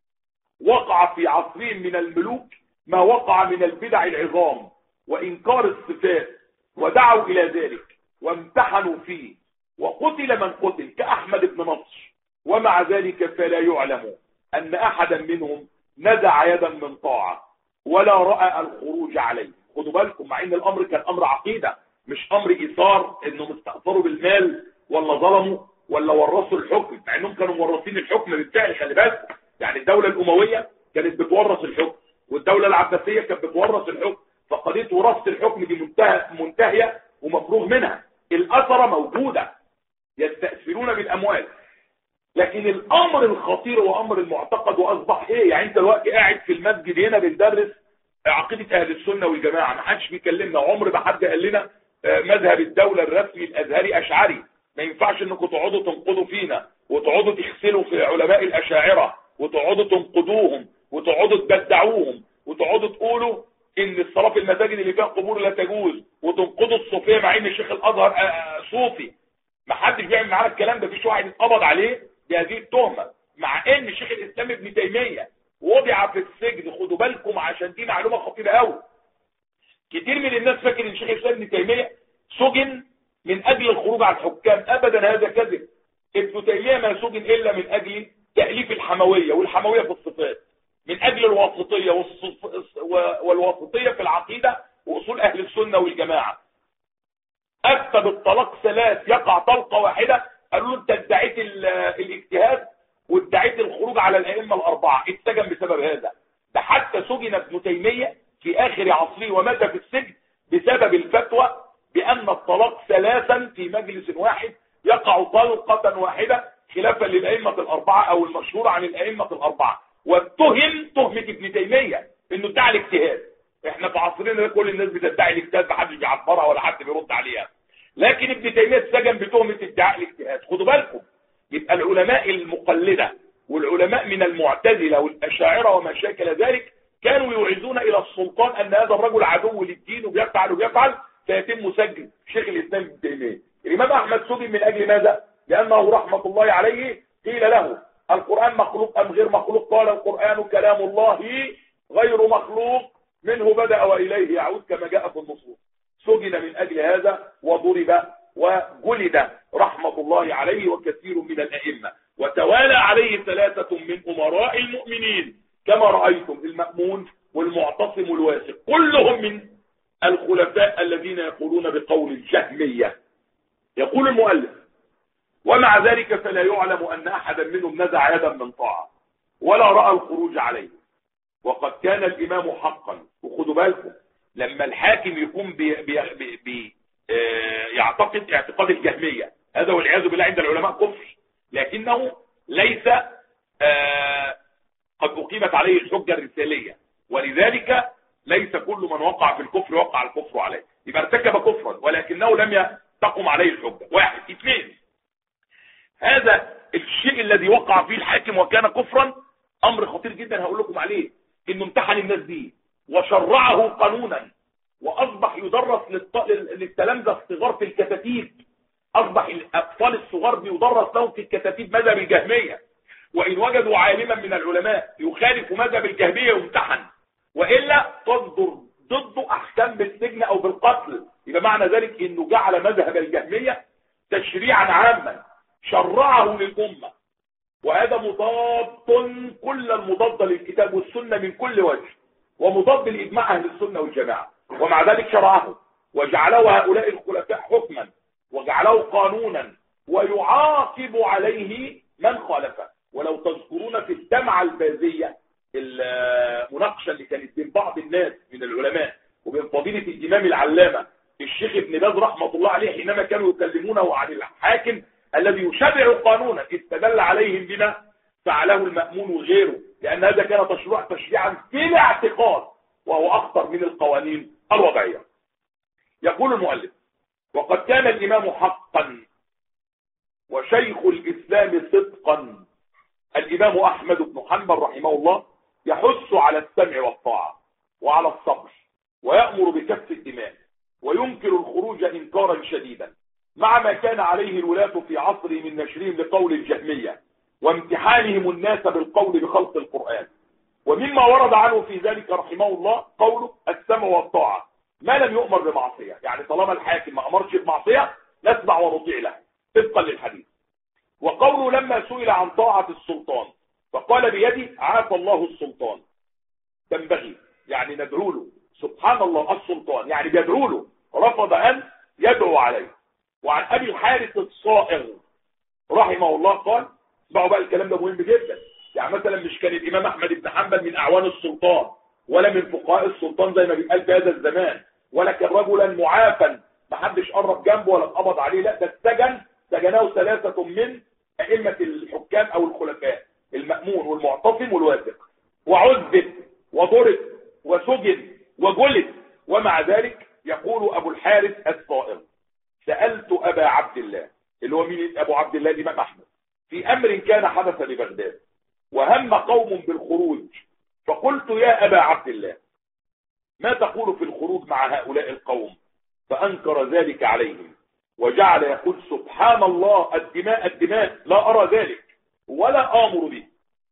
وقع في عصرهم من الملوك ما وقع من البدع العظام وإنكار الصفات، ودعوا إلى ذلك وامتحنوا فيه، وقتل من قتل كأحمد بن نصر، ومع ذلك فلا يعلم أن أحدا منهم نزع يدا من طاعة ولا رأى الخروج عليه. خدوا بالكم، مع ان الامر كان امر عقيدة مش امر ايثار، انهم استأثروا بالمال ولا ظلموا ولا ورثوا الحكم، مع انهم كانوا مورثين الحكم بالفعل. خلي بالك، يعني الدولة الاموية كانت بتورث الحكم، والدولة العباسية كانت بتورث الحكم، فقضية وراثة الحكم دي منتهية ومفروغ منها، الأثرة موجودة يستأثرون بالاموال. لكن الامر الخطير وامر المعتقد، واصبح ايه؟ يعني انت دلوقتي قاعد في المسجد هنا بندرس عقيدة اهل السنة والجماعة، ما حدش بيكلمنا، عمر ما حد قال لنا مذهب الدولة الرسمي الازهري اشعري، ما ينفعش انكم تقعدوا تنقضوا فينا وتقعدوا تغسلوا في علماء الاشاعرة وتقعدوا تنقضوهم وتقعدوا تبدعوهم وتقعدوا تقولوا ان الصلاة في المساجد اللي فيها قبور لا تجوز، وتنقضوا الصوفية مع ان الشيخ الازهر صوفي. ما حدش بيعمل معانا الكلام ده، مفيش واحد اتقبض عليه بهذه التهمة، مع ان شيخ الاسلام ابن تيمية وضع في السجن. خدوا بالكم عشان دي معلومة خطيرة قوي. كتير من الناس فاكر ان شيخ الاسلام ابن تيمية سجن من اجل الخروج على الحكام، ابدا هذا كذب. ابن تيمية ما سجن الا من اجل تأليف الحموية، والحموية في الصفات، من اجل الواسطية والواسطية في العقيدة واصول اهل السنة والجماعة. افتى بالطلاق 3 يقع طلقة واحدة، قالوا له انت ادعيت الاجتهاد وادعيت الخروج على الائمه الاربعه، اتسجن بسبب هذا. ده حتى سجن ابن تيميه في اخر عصره ومات في السجن بسبب الفتوى بان الطلاق 3 في مجلس واحد يقع طلقه واحده خلافا للائمه الاربعه، او المشهور عن الائمه الاربعه، واتهم تهمه ابن تيميه انه ادعى الاجتهاد. احنا في عصرنا كل الناس بتدعي الاجتهاد، محدش بيعبرها ولا حد بيرد عليها، لكن ابن تيميه اتسجن بتهمه ادعاء الاجتهاد. خدوا بالكم، يبقى العلماء المقلدة والعلماء من المعتزلة والأشاعرة وما شاكل ذلك كانوا يوعزون إلى السلطان أن هذا الرجل عدو للدين وبيفعل فيتم سجن شيخ الإسلام ابن تيمية. الإمام أحمد سجن من أجل ماذا؟ لأنه رحمة الله عليه قيل له: القرآن مخلوق أم غير مخلوق؟ قال: القرآن كلام الله غير مخلوق، منه بدأ وإليه يعود كما جاء في النصوص. سجن من أجل هذا وضرب وجلد رحمة الله عليه وكثير من الأئمة، وتوالى عليه 3 من أمراء المؤمنين كما رأيتم: المأمون والمعتصم والواثق، كلهم من الخلفاء الذين يقولون بقول الجهمية. يقول المؤلف: ومع ذلك فلا يعلم أن أحدا منهم نزع يدا من طاعة ولا رأى الخروج عليه، وقد كان الإمام حقا. وخدوا بالكم، لما الحاكم يكون يعتقد اعتقاد الجهمية، هذا والعياذ بالله عند العلماء كفر، لكنه ليس قد أقيمت عليه الحجة الرسالية، ولذلك ليس كل من وقع في الكفر وقع الكفر عليه، يبقى ارتكب كفرا ولكنه لم تقم عليه الحجة. 1. 2. هذا الشيء الذي وقع فيه الحاكم وكان كفرا امر خطير جدا، هقول لكم عليه، انه امتحن الناس دي وشرعه قانونا، واصبح يدرس للتلامذة الصغار في الكتاتيب، اصبح الاطفال الصغار بيدرس لهم في الكتاتيب مذهب الجهمية، وإن وجدوا عالما من العلماء يخالف مذهب الجهمية يمتحن، وإلا تصدر ضده أحكام بالسجن أو بالقتل. يبقى معنى ذلك إنه جعل مذهب الجهمية تشريعا عاما شرعه للأمة، وهذا مضاد كل المضاد للكتاب والسنة من كل وجه، ومضاد لإجماع أهل السنة والجماعة، ومع ذلك شرعه وجعله هؤلاء الخلفاء حكما وجعله قانونا ويعاقب عليه من خالفه. ولو تذكرون في الجامعة البازية المناقشة اللي كانت بين بعض الناس من العلماء وبين فضيلة الإمام العلامة الشيخ ابن باز رحمة الله عليه، حينما كانوا يكلمونه عن الحاكم الذي يشرع قانونا استدل عليهم بما فعله المأمون وغيره، لأن هذا كان تشريعا بلا اعتقاد، وهو أخطر من القوانين الوضعية. يقول المؤلف: وقد كان الإمام حقا وشيخ الإسلام صدقا الإمام أحمد بن حنبل رحمه الله يحث على السمع والطاعة وعلى الصبر، ويأمر بكف الدماء، وينكر الخروج إنكارا شديدا، مع ما كان عليه الولاة في عصره من نشرهم لقول الجهمية وامتحانهم الناس بالقول بخلق القرآن. ومما ورد عنه في ذلك رحمه الله قوله: السمع والطاعة ما لم يؤمر بمعصية، يعني طالما الحاكم ما أمرش بمعصية نسمع ونطيع له طبقا للحديث. وقوله لما سئل عن طاعة السلطان فقال بيدي عافى الله السلطان، تنبغي يعني ندعو له، سبحان الله السلطان يعني بيدعو له، رفض أن يدعو عليه. وعن أبي الحارث الصائغ رحمه الله قال، اسمعوا بقى الكلام ده مهم جدا، يعني مثلا مش كان الإمام أحمد بن حنبل من أعوان السلطان ولا من فقهاء السلطان زي ما بيتقال في هذا الزمان، ولا كان رجلا معافا ما حدش قرب جنبه ولا اتقبض عليه، لا ده سجنه 3 من أئمة الحكام أو الخلفاء، المأمون والمعتصم والواثق، وعذب وضرب وسجن وجلد. ومع ذلك يقول أبو الحارث الصائغ: سألت أبا عبد الله، اللي هو مين أبو عبد الله؟ الإمام أحمد، في أمر كان حدث ببغداد وهم قوم بالخروج، فقلت يا أبا عبد الله ما تقول في الخروج مع هؤلاء القوم؟ فأنكر ذلك عليهم وجعل يقول سبحان الله الدماء الدماء لا أرى ذلك ولا آمر به،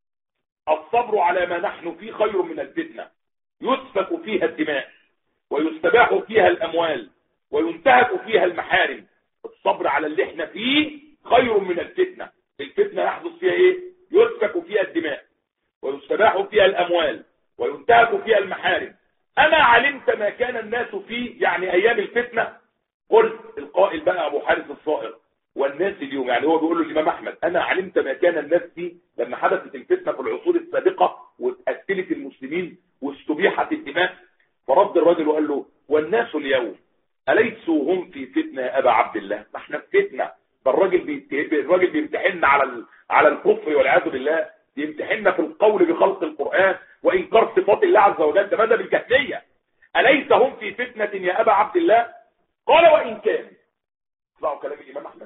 الصبر على ما نحن فيه خير من الفتنة يسفك فيها الدماء ويستباح فيها الأموال وينتهك فيها المحارم. الصبر على اللي احنا فيه خير من الفتنة. الفتنة يحدث فيها ايه؟ يسفك فيها الدماء ويستباح فيها الأموال وينتهك فيها المحارم. أنا علمت ما كان الناس فيه، يعني أيام الفتنة. قلت القائل بقى أبو حارث الصائغ والناس اليوم، يعني هو بيقول له الإمام أحمد أنا علمت ما كان الناس فيه لما حدثت الفتنة في العصور السابقة واتقتلت المسلمين واستبيحت الدماء. فرد الرجل وقال له والناس اليوم أليسوا هم في فتنة يا أبا عبد الله؟ ما احنا في فتنة. الراجل بيمتحننا على الكفر والعياذ بالله، بيمتحننا في القول بخلق القرآن وإنكار صفات الله عز وجل، ده ماذا بالجهمية؟ أليس هم في فتنة يا أبا عبد الله؟ قال وإن كان، اسمعوا كلام الإمام أحمد،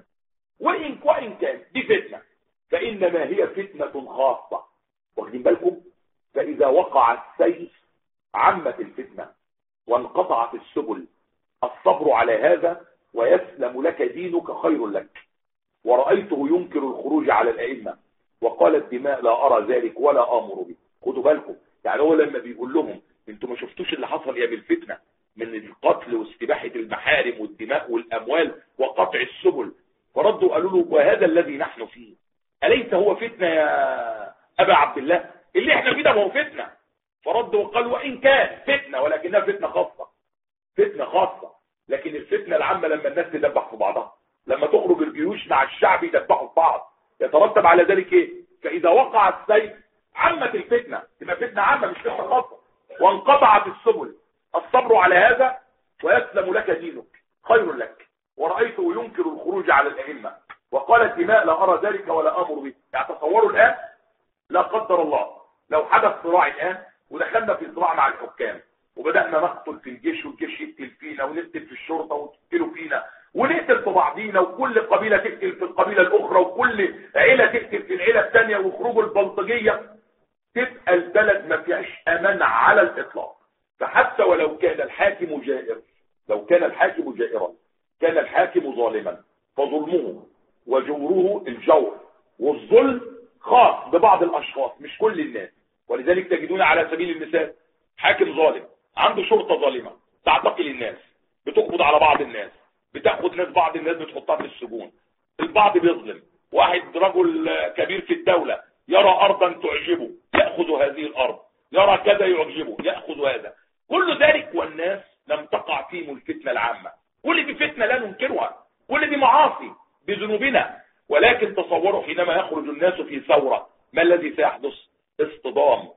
وإن كان دي فتنة فإنما هي فتنة خاصة. واخدين بالكم؟ فإذا وقع السيف عمت الفتنة وانقطعت السبل، الصبر على هذا ويسلم لك دينك خير لك. ورأيته ينكر الخروج على الأئمة وقال الدماء لا أرى ذلك ولا آمر به. خدوا بالكم، يعني هو لما بيقول لهم انتوا ما شفتوش اللي حصل يا بالفتنة من القتل واستباحة المحارم والدماء والأموال وقطع السبل، فردوا قالوا له وهذا الذي نحن فيه أليس هو فتنة يا أبا عبد الله؟ اللي احنا فيه ده هو فتنة. فردوا وقالوا وإن كان فتنة ولكنها فتنة خاصة، فتنة خاصة. لكن الفتنة العامة لما الناس تدبح في بعضها، لما تخرج الجيوش مع الشعب يدبحوا في بعض، يترتب على ذلك ايه؟ فإذا وقع السيف عمت الفتنة، تبقى فتنة عامة مش فتنة خاصة. وانقطعت السبل، الصبر على هذا ويسلم لك دينك خير لك. ورأيته ينكر الخروج على الأئمة وقال الدماء لا أرى ذلك ولا آمر به. يعني تصوروا الآن لا قدر الله لو حدث صراع الآن ودخلنا في صراع مع الحكام وبدأنا نقتل في الجيش والجيش يقتل فينا ونقتل في الشرطة وتقتلوا فينا ونقتل في بعضينا وكل قبيلة تقتل في القبيلة الأخرى وكل عيلة تقتل في العيلة الثانية وخروج البلطجية، تبقى البلد ما فيهاش أمان على الإطلاق. فحتى ولو كان الحاكم جائر، لو كان الحاكم جائرا كان الحاكم ظالما، فظلمه وجوره الجور والظلم خاص ببعض الاشخاص مش كل الناس. ولذلك تجدون على سبيل المثال حاكم ظالم عنده شرطة ظالمة تعتقل الناس، بتقبض على بعض الناس، بتاخد ناس بعض الناس بتحطها في السجون، البعض بيظلم، واحد رجل كبير في الدولة يرى ارضا تعجبه يأخذ هذه الارض، يرى كذا يعجبه يأخذ هذا، كل ذلك والناس لم تقع فيهم الفتنة العامة. كل دي فتنة لا ننكرها، كل دي معاصي بذنوبنا، ولكن تصوروا حينما يخرج الناس في ثورة ما الذي سيحدث؟ اصطدام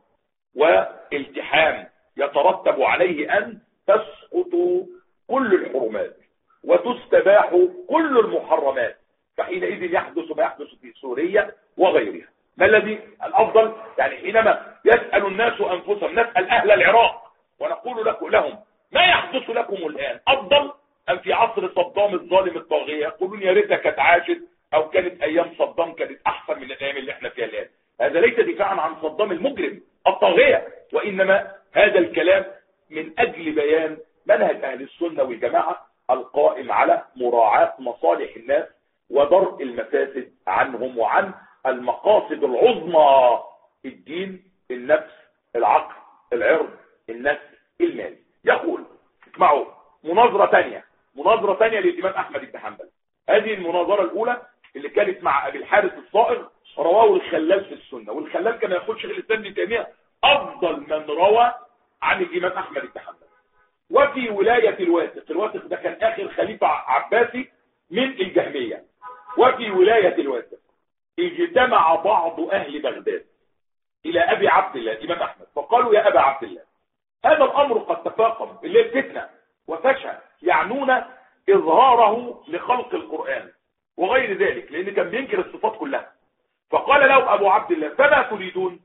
والتحام يترتب عليه أن تسقط كل الحرمات وتستباح كل المحرمات، فحينئذ يحدث ما يحدث في سوريا وغيرها. ما الذي الأفضل؟ يعني حينما يسأل الناس أنفسهم، نسأل أهل العراق ونقول لهم ما يحدث لكم الآن أفضل أم في عصر صدام الظالم الطاغية؟ يقولون يا ريتها كانت عاشت أو كانت أيام صدام كانت أحسن من الأيام اللي احنا فيها الآن. هذا ليس دفاعا عن صدام المجرم الطاغية، وإنما هذا الكلام من أجل بيان منهج أهل السنة والجماعة القائم على مراعاة مصالح الناس ودرء المفاسد عنهم وعن المقاصد العظمى: الدين، النفس، العقل، العرض، النفس، المال. يقول اسمعوا مناظرة تانية للإمام أحمد بن حنبل. هذه المناظرة الأولى اللي كانت مع أبي الحارث الصائغ رواه الخلال في السنة، والخلال كما يقول شيخ الإسلام ابن تيمية أفضل من روى عن الإمام أحمد بن حنبل. وفي ولاية الواسق ده كان آخر خليفة عباسي من الجهمية. وفي ولاية الواسق اجتمع بعض أهل بغداد إلى أبي عبد الله الإمام أحمد فقالوا يا أبا عبد الله هذا الأمر قد تفاقم اللي الفتنة وفشى، يعنون إظهاره لخلق القرآن وغير ذلك، لأن كان بينكر الصفات كلها. فقال له أبو عبد الله فما تريدون؟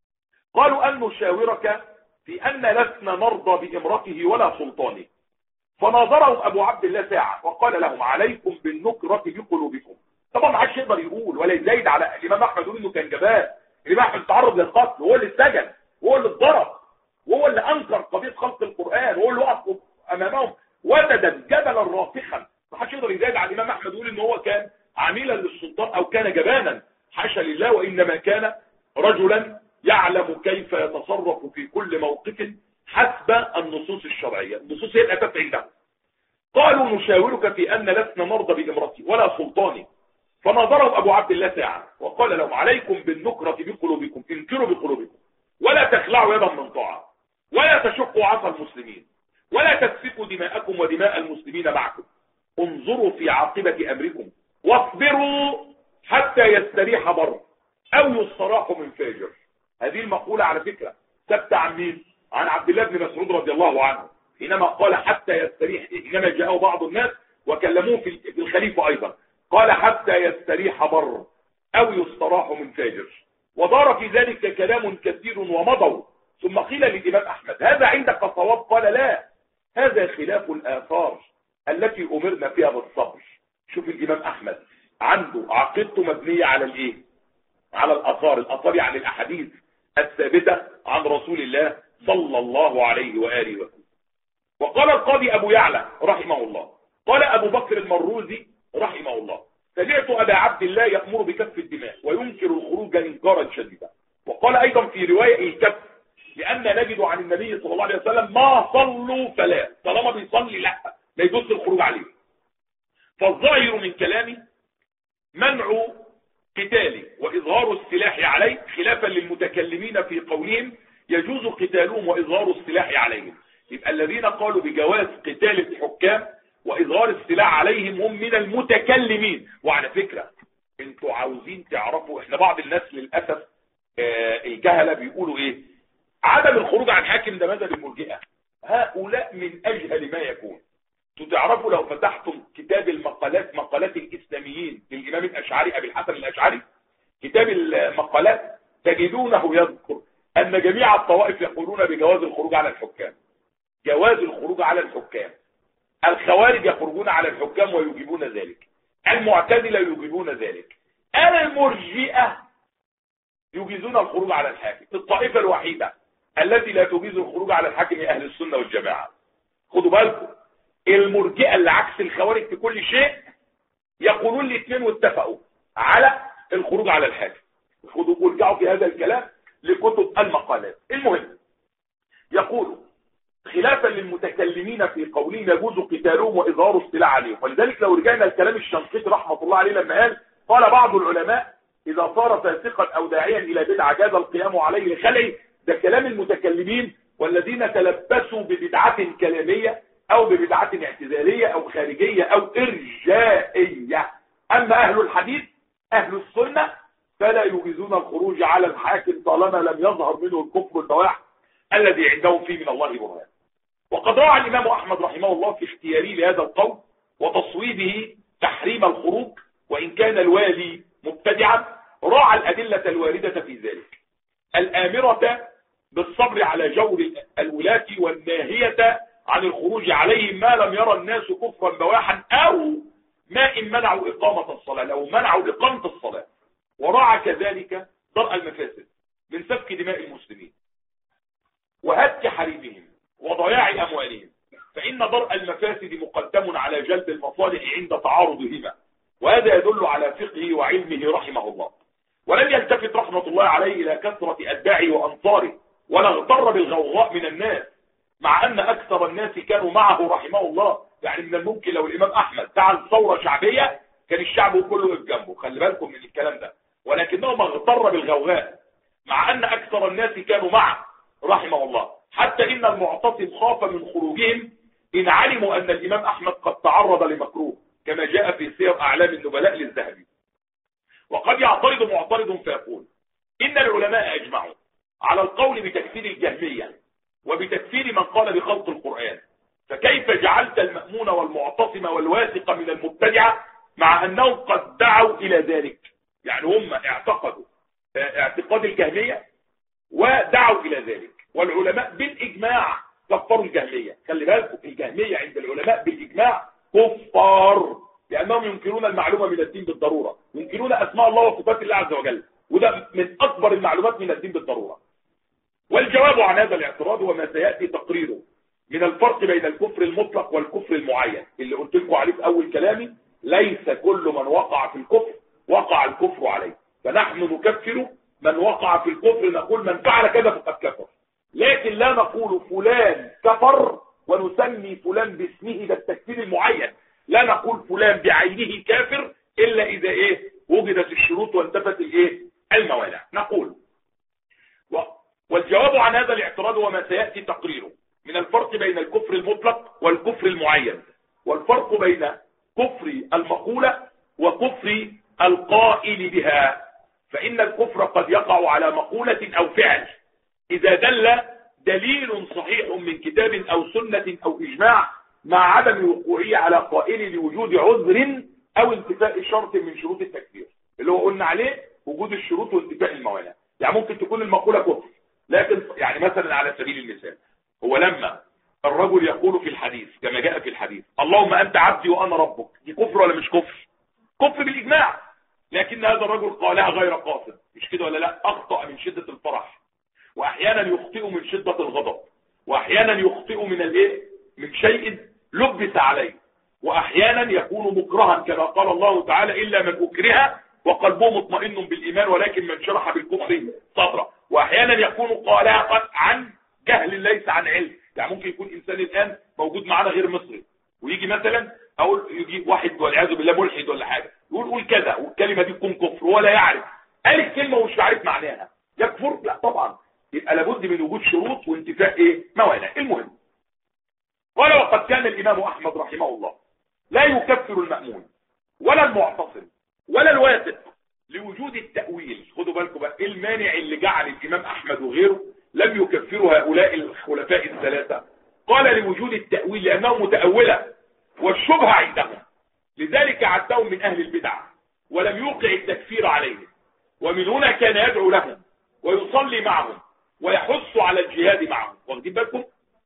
قالوا أن نشاورك في أن لسنا نرضى بإمرته ولا سلطانه. فناظرهم أبو عبد الله ساعة وقال لهم عليكم بالنكرة بقلوبكم. طبعا ما حدش يقدر يقول ولا يزايد على الإمام أحمد يقول إنه كان جبان. الإمام أحمد تعرض للقتل وهو اللي اتسجن وهو اللي اتضرب وهو اللي أنكر قضية خلق القرآن وهو اللي وقف أمامهم وسدا جبلا راسخا. ما حدش يقدر يزايد على الإمام أحمد يقول إن هو كان عميلا للسلطان أو كان جبانا، حاشا لله، وإنما كان رجلا يعلم كيف يتصرف في كل موقف حسب النصوص الشرعية. النصوص هي الأساس عندهم. قالوا نشاورك في أن لسنا نرضى بإمرته ولا سلطانه. فنظرهم أبو عبد الله ساعة وقال لهم عليكم بالنكرة بقلوبكم، انكروا بقلوبكم ولا تخلعوا يدا من طاعة ولا تشقوا عصا المسلمين ولا تسفكوا دماءكم ودماء المسلمين معكم. انظروا في عاقبة أمركم واصبروا حتى يستريح بر أو يستراح من فاجر. هذه المقولة على فكرة ثبت عن مين؟ عن عبد الله بن مسعود رضي الله عنه حينما قال حتى يستريح، حينما جاءه بعض الناس وكلموه في الخليفة أيضا قال حتى يستريح بر أو يستراح من فاجر. ودار في ذلك كلام كثير ومضوا. ثم قيل للإمام أحمد هذا عندك صواب؟ قال لا، هذا خلاف الآثار التي أمرنا فيها بالصبر. شوف الإمام أحمد عنده عقيدته مبنية على الإيه؟ على الآثار يعني الأحاديث الثابتة عن رسول الله صلى الله عليه وآله وسلم. وقال القاضي أبو يعلى رحمه الله قال أبو بكر المروزي رحمه الله سمعت أبا عبد الله يأمر بكف الدماء وينكر الخروج إنكارا شديدا. وقال أيضا في رواية الكف لأن نجد عن النبي صلى الله عليه وسلم ما صلوا فلا، طالما بيصلي لا يجوز الخروج عليه. فالظاهر من كلامي منع قتاله وإظهار السلاح عليه خلافا للمتكلمين في قولهم يجوز قتالهم وإظهار السلاح عليهم. يبقى الذين قالوا بجواز قتال الحكام وإظهار السلاح عليهم هم من المتكلمين. وعلى فكرة انتوا عاوزين تعرفوا، احنا بعض الناس للأسف الجهلة بيقولوا ايه؟ عدم الخروج عن حاكم ده مذهب المرجئة. هؤلاء من أجهل ما يكون. تعرفوا لو فتحتم كتاب مقالات الإسلاميين للإمام الأشعري أبي الحسن الأشعري، كتاب المقالات تجدونه يذكر أن جميع الطوائف يقولون بجواز الخروج على الحكام. جواز الخروج على الحكام. الخوارج يخرجون على الحكام ويجيبون ذلك، المعتزلة يجيبون ذلك، المرجئة يجيزون الخروج على الحاكم. الطائفة الوحيدة التي لا تجيز الخروج على الحاكم أهل السنة والجماعة. خدوا بالكم، المرجئة اللي عكس الخوارج في كل شيء يقولون الاثنين واتفقوا على الخروج على الحاكم. خدوا ارجعوا في هذا الكلام لكتب المقالات. المهم يقول خلافا للمتكلمين في قولهم يجوز قتالهم واظهار السلاح عليهم، ولذلك لو رجعنا الكلام الشنقيطي رحمه الله عليه لما قال بعض العلماء اذا صار فاسقا او داعيا الى بدعه جاز القيام عليه لخلعه، ده كلام المتكلمين والذين تلبسوا ببدعه كلاميه او ببدعه اعتزاليه او خارجيه او ارجائيه. اما اهل الحديث اهل السنه فلا يجيزون الخروج على الحاكم طالما لم يظهر منه الكفر البواح الذي عندهم فيه من الله برهان. وقد راعى الامام احمد رحمه الله في اختياره لهذا القول وتصويبه تحريم الخروج وان كان الوالي مبتدعا، راعى الادله الوارده في ذلك الامره بالصبر على جور الولاة والناهيه عن الخروج عليهم ما لم يرى الناس كفرا بواحا او ما ان منعوا اقامه الصلاه، لو منعوا اقامه الصلاه. وراعى كذلك درء المفاسد من سفك دماء المسلمين وهتك حريمهم وضياع اموالهم، فان درء المفاسد مقدم على جلب المصالح عند تعارضهما، وهذا يدل على فقهه وعلمه رحمه الله. ولم يلتفت رحمه الله عليه الى كثره اتباعه وانصاره ولا اغتر بالغوغاء من الناس، مع ان اكثر الناس كانوا معه رحمه الله. يعني من الممكن لو الامام احمد فعل ثوره شعبيه كان الشعب كله واقف جنبه، خلي بالكم من الكلام ده، ولكنه ما اغتر بالغوغاء مع ان اكثر الناس كانوا معه رحمه الله، حتى ان المعتصم خاف من خروجهم ان علموا ان الامام احمد قد تعرض لمكروه كما جاء في سير اعلام النبلاء للذهبي. وقد يعترض معترض فيقول ان العلماء اجمعوا على القول بتكفير الجهميه وبتكفير من قال بخلق القرآن، فكيف جعلت المأمون والمعتصم والواثق من المبتدعة مع أنهم قد دعوا إلى ذلك؟ يعني هم اعتقدوا اعتقاد الجهمية ودعوا إلى ذلك، والعلماء بالإجماع كفروا الجهمية. خلي بالكم الجهمية عند العلماء بالإجماع كفار، لأنهم ينكرون المعلومة من الدين بالضرورة، ينكرون أسماء الله وصفات الله عز وجل، وده من أكبر المعلومات من الدين بالضرورة. والجواب عن هذا الاعتراض وما سيأتي تقريره من الفرق بين الكفر المطلق والكفر المعين اللي قلت لكم عليه في أول كلامي. ليس كل من وقع في الكفر وقع الكفر عليه، فنحن نكفر من وقع في الكفر، نقول من فعل كذا فقد كفر، لكن لا نقول فلان كفر ونسمي فلان باسمه، ده التكفير المعين. لا نقول فلان بعينه كافر إلا إذا وجدت الشروط وانتفت الموانع. نقول والجواب عن هذا الاعتراض وما سيأتي تقريره من الفرق بين الكفر المطلق والكفر المعين، والفرق بين كفر المقولة وكفر القائل بها. فإن الكفر قد يقع على مقولة أو فعل إذا دل دليل صحيح من كتاب أو سنة أو إجماع مع عدم وقوعه على قائل لوجود عذر أو انتفاء شرط من شروط التكفير، اللي هو قلنا عليه وجود الشروط وانتفاء الموانع. يعني ممكن تكون المقولة كفر، لكن يعني مثلا على سبيل المثال هو لما الرجل يقول في الحديث كما جاء في الحديث اللهم أنت عبدي وأنا ربك، دي كفر ولا مش كفر؟ كفر بالإجماع، لكن هذا الرجل قالها غير قاصد، مش كده ولا لا؟ أخطأ من شدة الفرح، وأحيانا يخطئ من شدة الغضب، وأحيانا يخطئ من شيء لبس عليه، وأحيانا يكون مكرها كما قال الله تعالى إلا من أكره وقلبه مطمئن بالإيمان ولكن من شرح بالكفر صدره، وأحيانا يكون قالها عن جهل ليس عن علم. يعني ممكن يكون إنسان الآن موجود معنا غير مصري ويجي مثلا أو يجي واحد والعياذ بالله ملحد ولا حاجة يقول كذا والكلمة دي تكون كفر ولا يعرف، قال الكلمة ومش عارف معناها، يكفر؟ لا طبعا، يبقى لابد من وجود شروط وانتفاء موانع. المهم قال وقد كان الإمام أحمد رحمه الله لا يكفر المأمون ولا المعتصم ولا الواثق لوجود التأويل. خدوا بالكم بقى المانع اللي جعل الإمام أحمد وغيره لم يكفروا هؤلاء الخلفاء الثلاثة. قال لوجود التأويل لأنه متأولة والشبهة عندهم، لذلك عدهم من أهل البدع ولم يوقع التكفير عليهم، ومن هنا كان يدعو لهم ويصلي معهم ويحث على الجهاد معهم. واخدين بالكم؟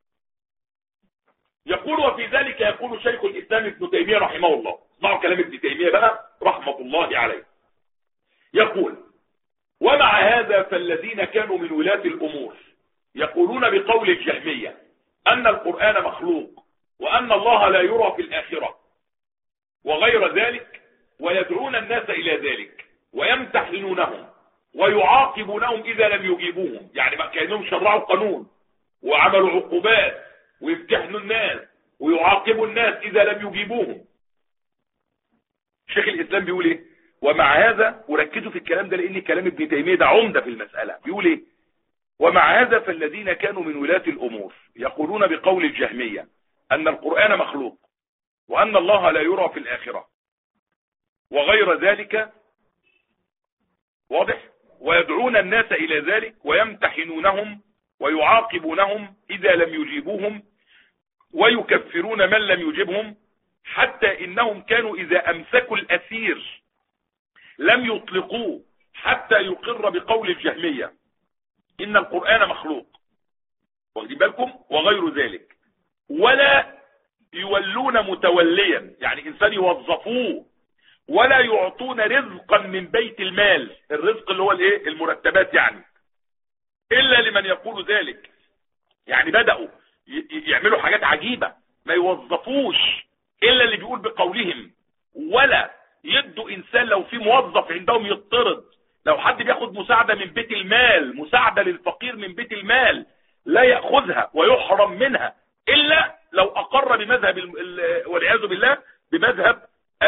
يقول وفي ذلك يقول شيخ الإسلام ابن تيمية رحمه الله، اسمعوا كلام ابن تيمية بقى رحمة الله عليه، يقول ومع هذا فالذين كانوا من ولاة الأمور يقولون بقول الجهمية أن القرآن مخلوق وأن الله لا يرى في الآخرة وغير ذلك، ويدعون الناس إلى ذلك ويمتحنونهم ويعاقبونهم إذا لم يجيبوهم، يعني كأنهم شرعوا قانون وعملوا عقوبات ويمتحنوا الناس ويعاقبوا الناس إذا لم يجيبوهم. شيخ الإسلام بيقول إيه؟ ومع هذا، وركزوا في الكلام ده لأن كلام ابن تيمية ده عمدة في المسألة، بيقول إيه؟ ومع هذا فالذين كانوا من ولاة الأمور يقولون بقول الجهمية أن القرآن مخلوق وأن الله لا يرى في الآخرة وغير ذلك، واضح، ويدعون الناس إلى ذلك ويمتحنونهم ويعاقبونهم إذا لم يجيبوهم ويكفرون من لم يجبهم، حتى إنهم كانوا إذا أمسكوا الأسير لم يطلقوه حتى يقر بقول الجهمية إن القرآن مخلوق، واخدين بالكم، وغير ذلك، ولا يولون متوليا، يعني إنسان يوظفوه، ولا يعطون رزقا من بيت المال، الرزق اللي هو الايه، المرتبات يعني، إلا لمن يقول ذلك. يعني بدأوا يعملوا حاجات عجيبة، ما يوظفوش إلا اللي بيقول بقولهم، ولا يدوا إنسان لو في موظف عندهم يطرد، لو حد بياخد مساعدة من بيت المال، مساعدة للفقير من بيت المال، لا يأخذها ويحرم منها إلا لو أقر بمذهب والعياذ بالله بمذهب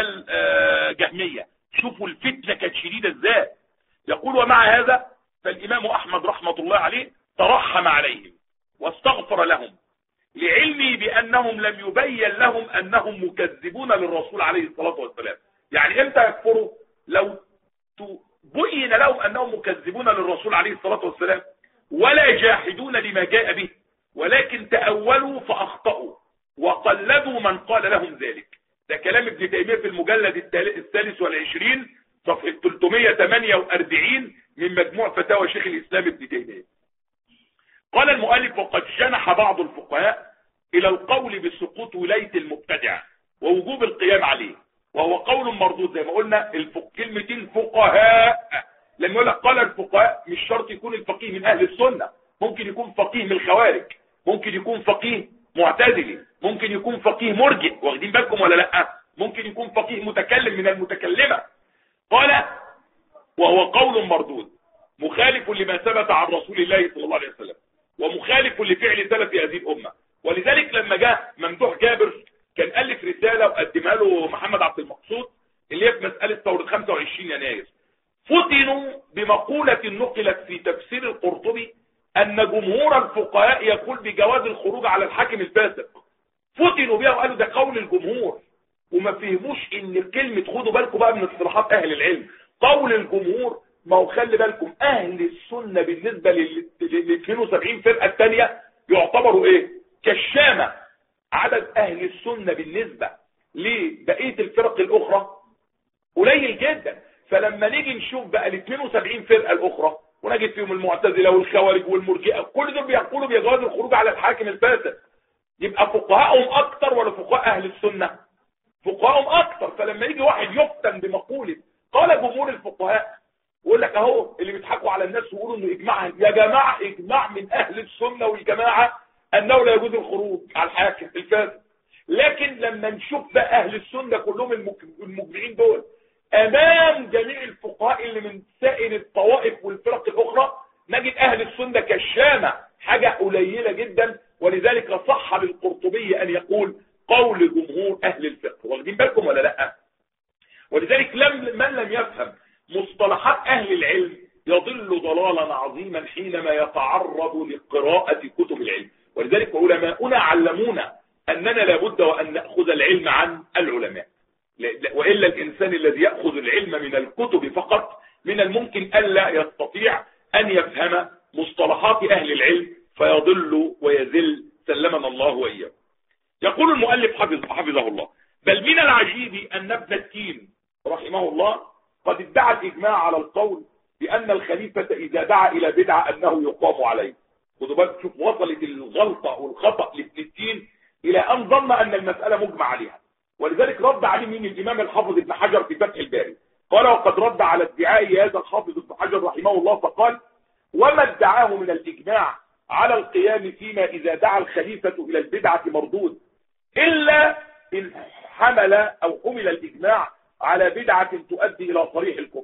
الجهمية. شوفوا الفتنة كانت شديدة ازاي. يقول ومع هذا فالإمام أحمد رحمة الله عليه ترحم عليهم واستغفر لهم لعلمي بأنهم لم يبين لهم أنهم مكذبون للرسول عليه الصلاة والسلام. يعني امتى يكفروا؟ لو بين لهم أنهم مكذبون للرسول عليه الصلاة والسلام ولا جاحدون لما جاء به، ولكن تأولوا فأخطأوا وقلدوا من قال لهم ذلك. ده كلام ابن تيمية في المجلد 23 صفحة 348 من مجموع فتاوى شيخ الإسلام ابن تيمية. قال المؤلف وقد جنح بعض الفقهاء إلى القول بسقوط ولاية المبتدع ووجوب القيام عليه، وهو قول مردود. زي ما قلنا كلمتين فقهاء، لما يقول لك قال الفقهاء مش شرط يكون الفقيه من أهل السنة، ممكن يكون فقيه من الخوارج، ممكن يكون فقيه معتزلي، ممكن يكون فقيه مرجئ، واخدين بالكم ولا لا؟ ممكن يكون فقيه متكلم من المتكلمة. قال وهو قول مردود مخالف لما ثبت عن رسول الله صلى الله عليه وسلم ومخالف لفعل سلف هذه الأمة. ولذلك لما جاء ممدوح جابر كان ألف رسالة وقدمها له محمد عبد المقصود اللي هي في مسألة ثورة 25 يناير، فتنوا بمقولة نقلت في تفسير القرطبي أن جمهور الفقهاء يقول بجواز الخروج على الحاكم الفاسق. فتنوا بها وقالوا ده قول الجمهور، وما فهموش ان كلمة، خدوا بالكم بقى من اصطلاحات اهل العلم، قول الجمهور ما هو خلي بالكم اهل السنة بالنسبة لل 72 فرقة الثانية يعتبروا ايه؟ كالشامة. عدد اهل السنة بالنسبة لبقية الفرق الاخرى قليل جدا. فلما نيجي نشوف بقى ال 72 فرقة الاخرى ونجد فيهم المعتزلة والخوارج والمرجئة كل دول بيقولوا بجواز الخروج على الحاكم الفاسق، يبقى فقهاءهم اكتر ولا فقهاء اهل السنة؟ فقهاءهم اكتر. فلما يجي واحد يفتن بمقولة قال جمهور الفقهاء يقول لك اهو اللي بيضحكوا على الناس ويقولوا انه اجماع، يا جماعه اجماع من اهل السنه والجماعه انه لا يجوز الخروج على الحاكم الفاسد. لكن لما نشوف بقى اهل السنه كلهم المجمعين دول امام جميع الفقهاء اللي من سائر الطوائف والفرق الاخرى، نجد اهل السنه كالشامه، حاجه قليله جدا. ولذلك صح للقرطبي ان يقول قول جمهور اهل الفقه، واخدين بالكم ولا لا؟ ولذلك من لم يفهم مصطلحات اهل العلم يضل ضلالا عظيما حينما يتعرض لقراءة كتب العلم. ولذلك علماؤنا علمونا اننا لابد وان نأخذ العلم عن العلماء، وإلا الانسان الذي يأخذ العلم من الكتب فقط من الممكن ألا يستطيع ان يفهم مصطلحات اهل العلم فيضل ويذل، سلمنا الله وإياه. يقول المؤلف حفظه الله بل من العجيب أن ابن التين رحمه الله قد ادعى الإجماع على القول بأن الخليفة إذا دعا إلى بدعة أنه يقام عليه. خذوا بالكم، شوف وصلت الغلطة والخطأ لابن التين إلى أن ظن أن المسألة مجمع عليها. ولذلك رد عليه من الإمام الحافظ ابن حجر في فتح الباري، قال وقد رد على ادعاء هذا الحافظ ابن حجر رحمه الله فقال وما ادعاه من الإجماع على القيام فيما إذا دعا الخليفة إلى البدعة مردود، إلا إن حمل أو حمل الإجماع على بدعة تؤدي إلى صريح الكفر.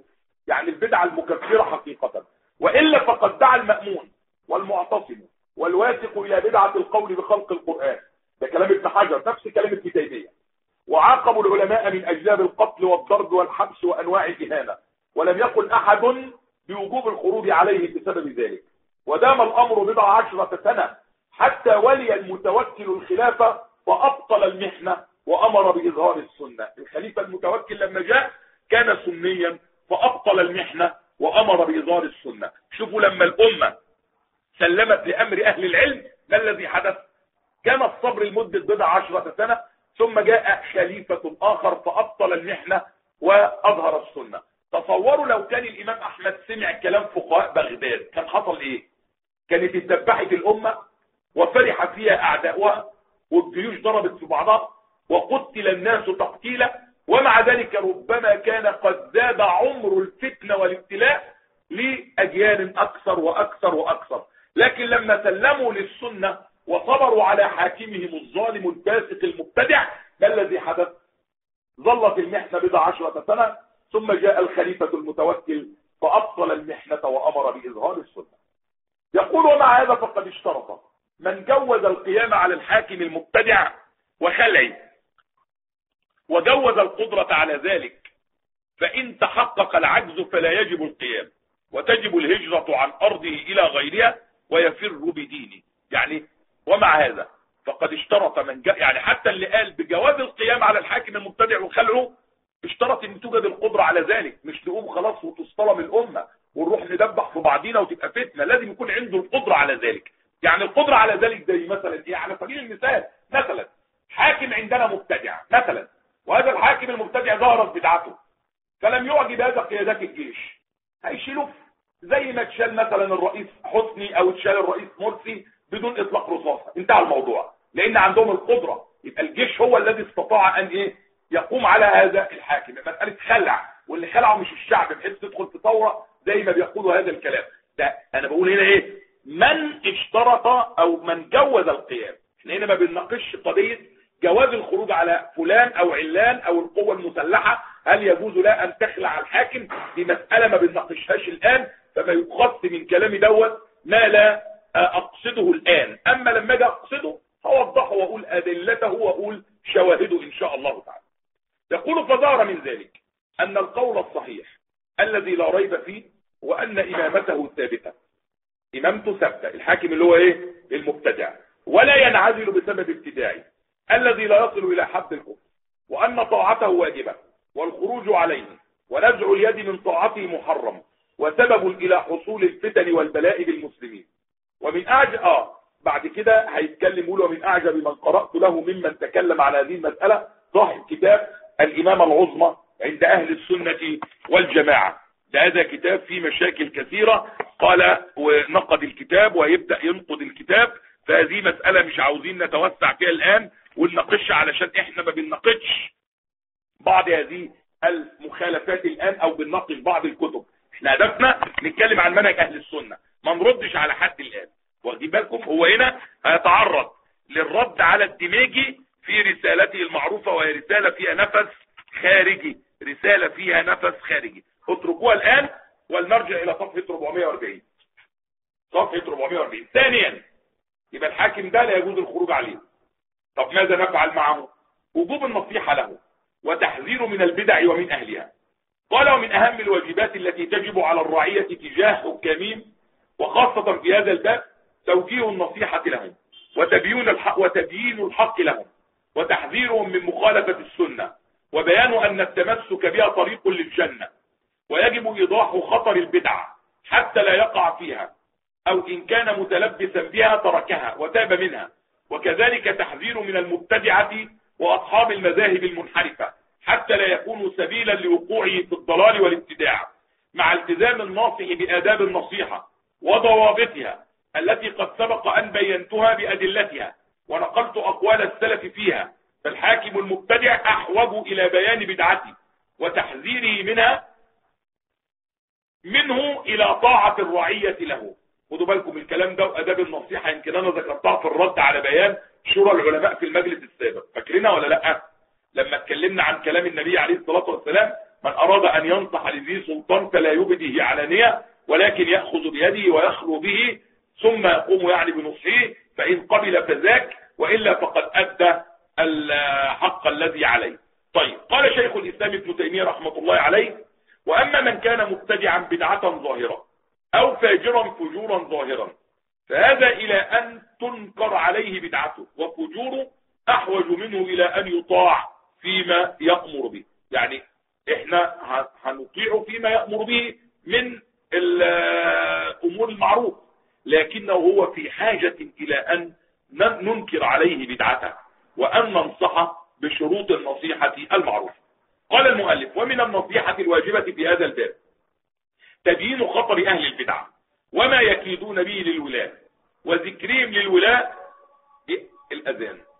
يعني البدعة المكفرة حقيقة. وإلا فقد دعا المأمون والمعتصم والواثق إلى بدعة القول بخلق القرآن، ده كلام ابن حجر نفس كلام ابن تيمية. وعاقبوا العلماء من أجلاب القتل والضرب والحبس وأنواع الإهانة، ولم يقل أحد بوجوب الخروج عليه بسبب ذلك. ودام الأمر 10 سنة حتى ولي المتوكل الخلافة فأبطل المحنة وأمر بإظهار السنة. الخليفة المتوكل لما جاء كان سنيا فأبطل المحنة وأمر بإظهار السنة. شوفوا لما الأمة سلمت لأمر أهل العلم ما الذي حدث؟ كان الصبر لمدة 10 سنة، ثم جاء خليفة آخر فأبطل المحنة وأظهر السنة. تصوروا لو كان الإمام أحمد سمع كلام فقهاء بغداد كان حصل إيه؟ كانت اتذبحت الأمة وفرح فيها أعداؤها والجيوش ضربت في بعضها وقتل الناس تقتيلا، ومع ذلك ربما كان قد زاد عمر الفتنة والابتلاء لأجيال أكثر وأكثر وأكثر. لكن لما سلموا للسنة وصبروا على حاكمهم الظالم الفاسق المبتدع ما الذي حدث؟ ظلت المحنة 10 سنة، ثم جاء الخليفة المتوكل فأبطل المحنة وأمر بإظهار السنة. يقول ومع هذا فقد اشترط من جوز القيام على الحاكم المبتدع وخلعه وجوز القدرة على ذلك، فإن تحقق العجز فلا يجب القيام، وتجب الهجرة عن أرضه إلى غيرها ويفر بدينه. يعني ومع هذا فقد اشترط من يعني حتى اللي قال بجواز القيام على الحاكم المبتدع وخلعه اشترط ان توجد القدرة على ذلك، مش تقوم خلاص وتصطلم الأمة ونروح ندبح في بعضينا وتبقى فتنة. لازم يكون عنده القدرة على ذلك. يعني القدرة على ذلك زي مثلا ايه؟ على سبيل المثال مثلا حاكم عندنا مبتدع مثلا، وهذا الحاكم المبتدع ظهرت بدعته فلم يعجب هذا قيادات الجيش، هيشيلوه زي ما تشال مثلا الرئيس حسني او تشال الرئيس مرسي بدون اطلاق رصاصه، انتهى الموضوع، لان عندهم القدره. يبقى الجيش هو الذي استطاع ان ايه؟ يقوم على هذا الحاكم. مساله خلع، واللي خلعه مش الشعب بحيث تدخل في ثوره زي ما بيقولوا هذا الكلام ده. انا بقول هنا ايه؟ من اشترط او من جوز القيام. احنا هنا ما بنناقش قضيه جواز الخروج على فلان او علان او القوه المسلحه، هل يجوز لها ان تخلع الحاكم؟ دي مساله ما بنناقشهاش الان، فما يقصد من كلامي دوت ما لا اقصده الان. اما لما اجي اقصده هوضحه واقول ادلته واقول شواهده ان شاء الله تعالى. يقول فظهر من ذلك ان القول الصحيح الذي لا ريب فيه وان امامته ثابته، امامته ثابته، الحاكم اللي هو ايه؟ المبتدع، ولا ينعزل بسبب ابتداعه الذي لا يصل الى حد الكفر، وان طاعته واجبه والخروج عليه ونزع اليد من طاعته محرم وسبب الى حصول الفتن والبلاء بالمسلمين. ومن اعجب بعد كده هيتكلم يقول ومن اعجب من قرات له ممن تكلم على هذه المساله صاحب كتاب الامامه العظمى عند اهل السنه والجماعه. هذا كتاب فيه مشاكل كثيره، قال ونقد الكتاب ويبدا ينقد الكتاب، فهذه مساله مش عاوزين نتوسع فيها الان ونناقشها علشان احنا ما بنناقش بعض هذه المخالفات الان او بنناقش بعض الكتب. احنا هدفنا نتكلم عن منهج اهل السنه، ما نردش على حد الان. واخدين بالكم؟ هو هنا هيتعرض للرد على الدميجي في رسالته المعروفه، وهي رساله فيها نفس خارجي، رساله فيها نفس خارجي. اتركوها الان ولنرجع الى صفحه 440. صفحه 440. ثانيا يبقى الحاكم ده لا يجوز الخروج عليه. طب ماذا نفعل معه؟ وجوب النصيحه له وتحذيره من البدع ومن اهلها. قال ومن اهم الواجبات التي تجب على الرعيه تجاه حكامهم وخاصه في هذا الباب توجيه النصيحه لهم وتبيين الحق لهم وتحذيرهم من مخالفه السنه وبيان ان التمسك بها طريق للجنه، ويجب ايضاح خطر البدع حتى لا يقع فيها، او ان كان متلبسا بها تركها وتاب منها، وكذلك تحذير من المبتدعه واصحاب المذاهب المنحرفه حتى لا يكونوا سبيلا لوقوعه في الضلال والابتداع، مع التزام الناصح بآداب النصيحة وضوابطها التي قد سبق أن بينتها بأدلتها ونقلت أقوال السلف فيها. فالحاكم المبتدع أحوج إلى بيان بدعته وتحذيره منه إلى طاعة الرعية له. خدوا بالكم الكلام ده وآداب النصيحة يمكن أنا ذكرتها في الرد على بيان شورى العلماء في المجلس السابق، فاكرينها ولا لأ؟ لما اتكلمنا عن كلام النبي عليه الصلاة والسلام من أراد أن ينصح لذي سلطان فلا يبديه علانية، ولكن يأخذ بيده ويخلو به ثم يقوم يعني بنصحه، فإن قبل فذاك، وإلا فقد أدى الحق الذي عليه. طيب، قال شيخ الإسلام ابن تيمية رحمة الله عليه: وأما من كان مبتدعا بدعة ظاهرة أو فاجرا فجورا ظاهرا فهذا إلى أن تنكر عليه بدعته، وفجوره أحوج منه إلى أن يطاع فيما يأمر به. يعني إحنا هنطيعه فيما يأمر به من الأمور المعروف، لكنه هو في حاجة إلى أن ننكر عليه بدعته وأن ننصحه بشروط النصيحة المعروفة. قال المؤلف: ومن النصيحة الواجبة في هذا الباب تبيين خطر أهل البدعة وما يكيدون به للولاة، وذكرهم للولاة الأذان.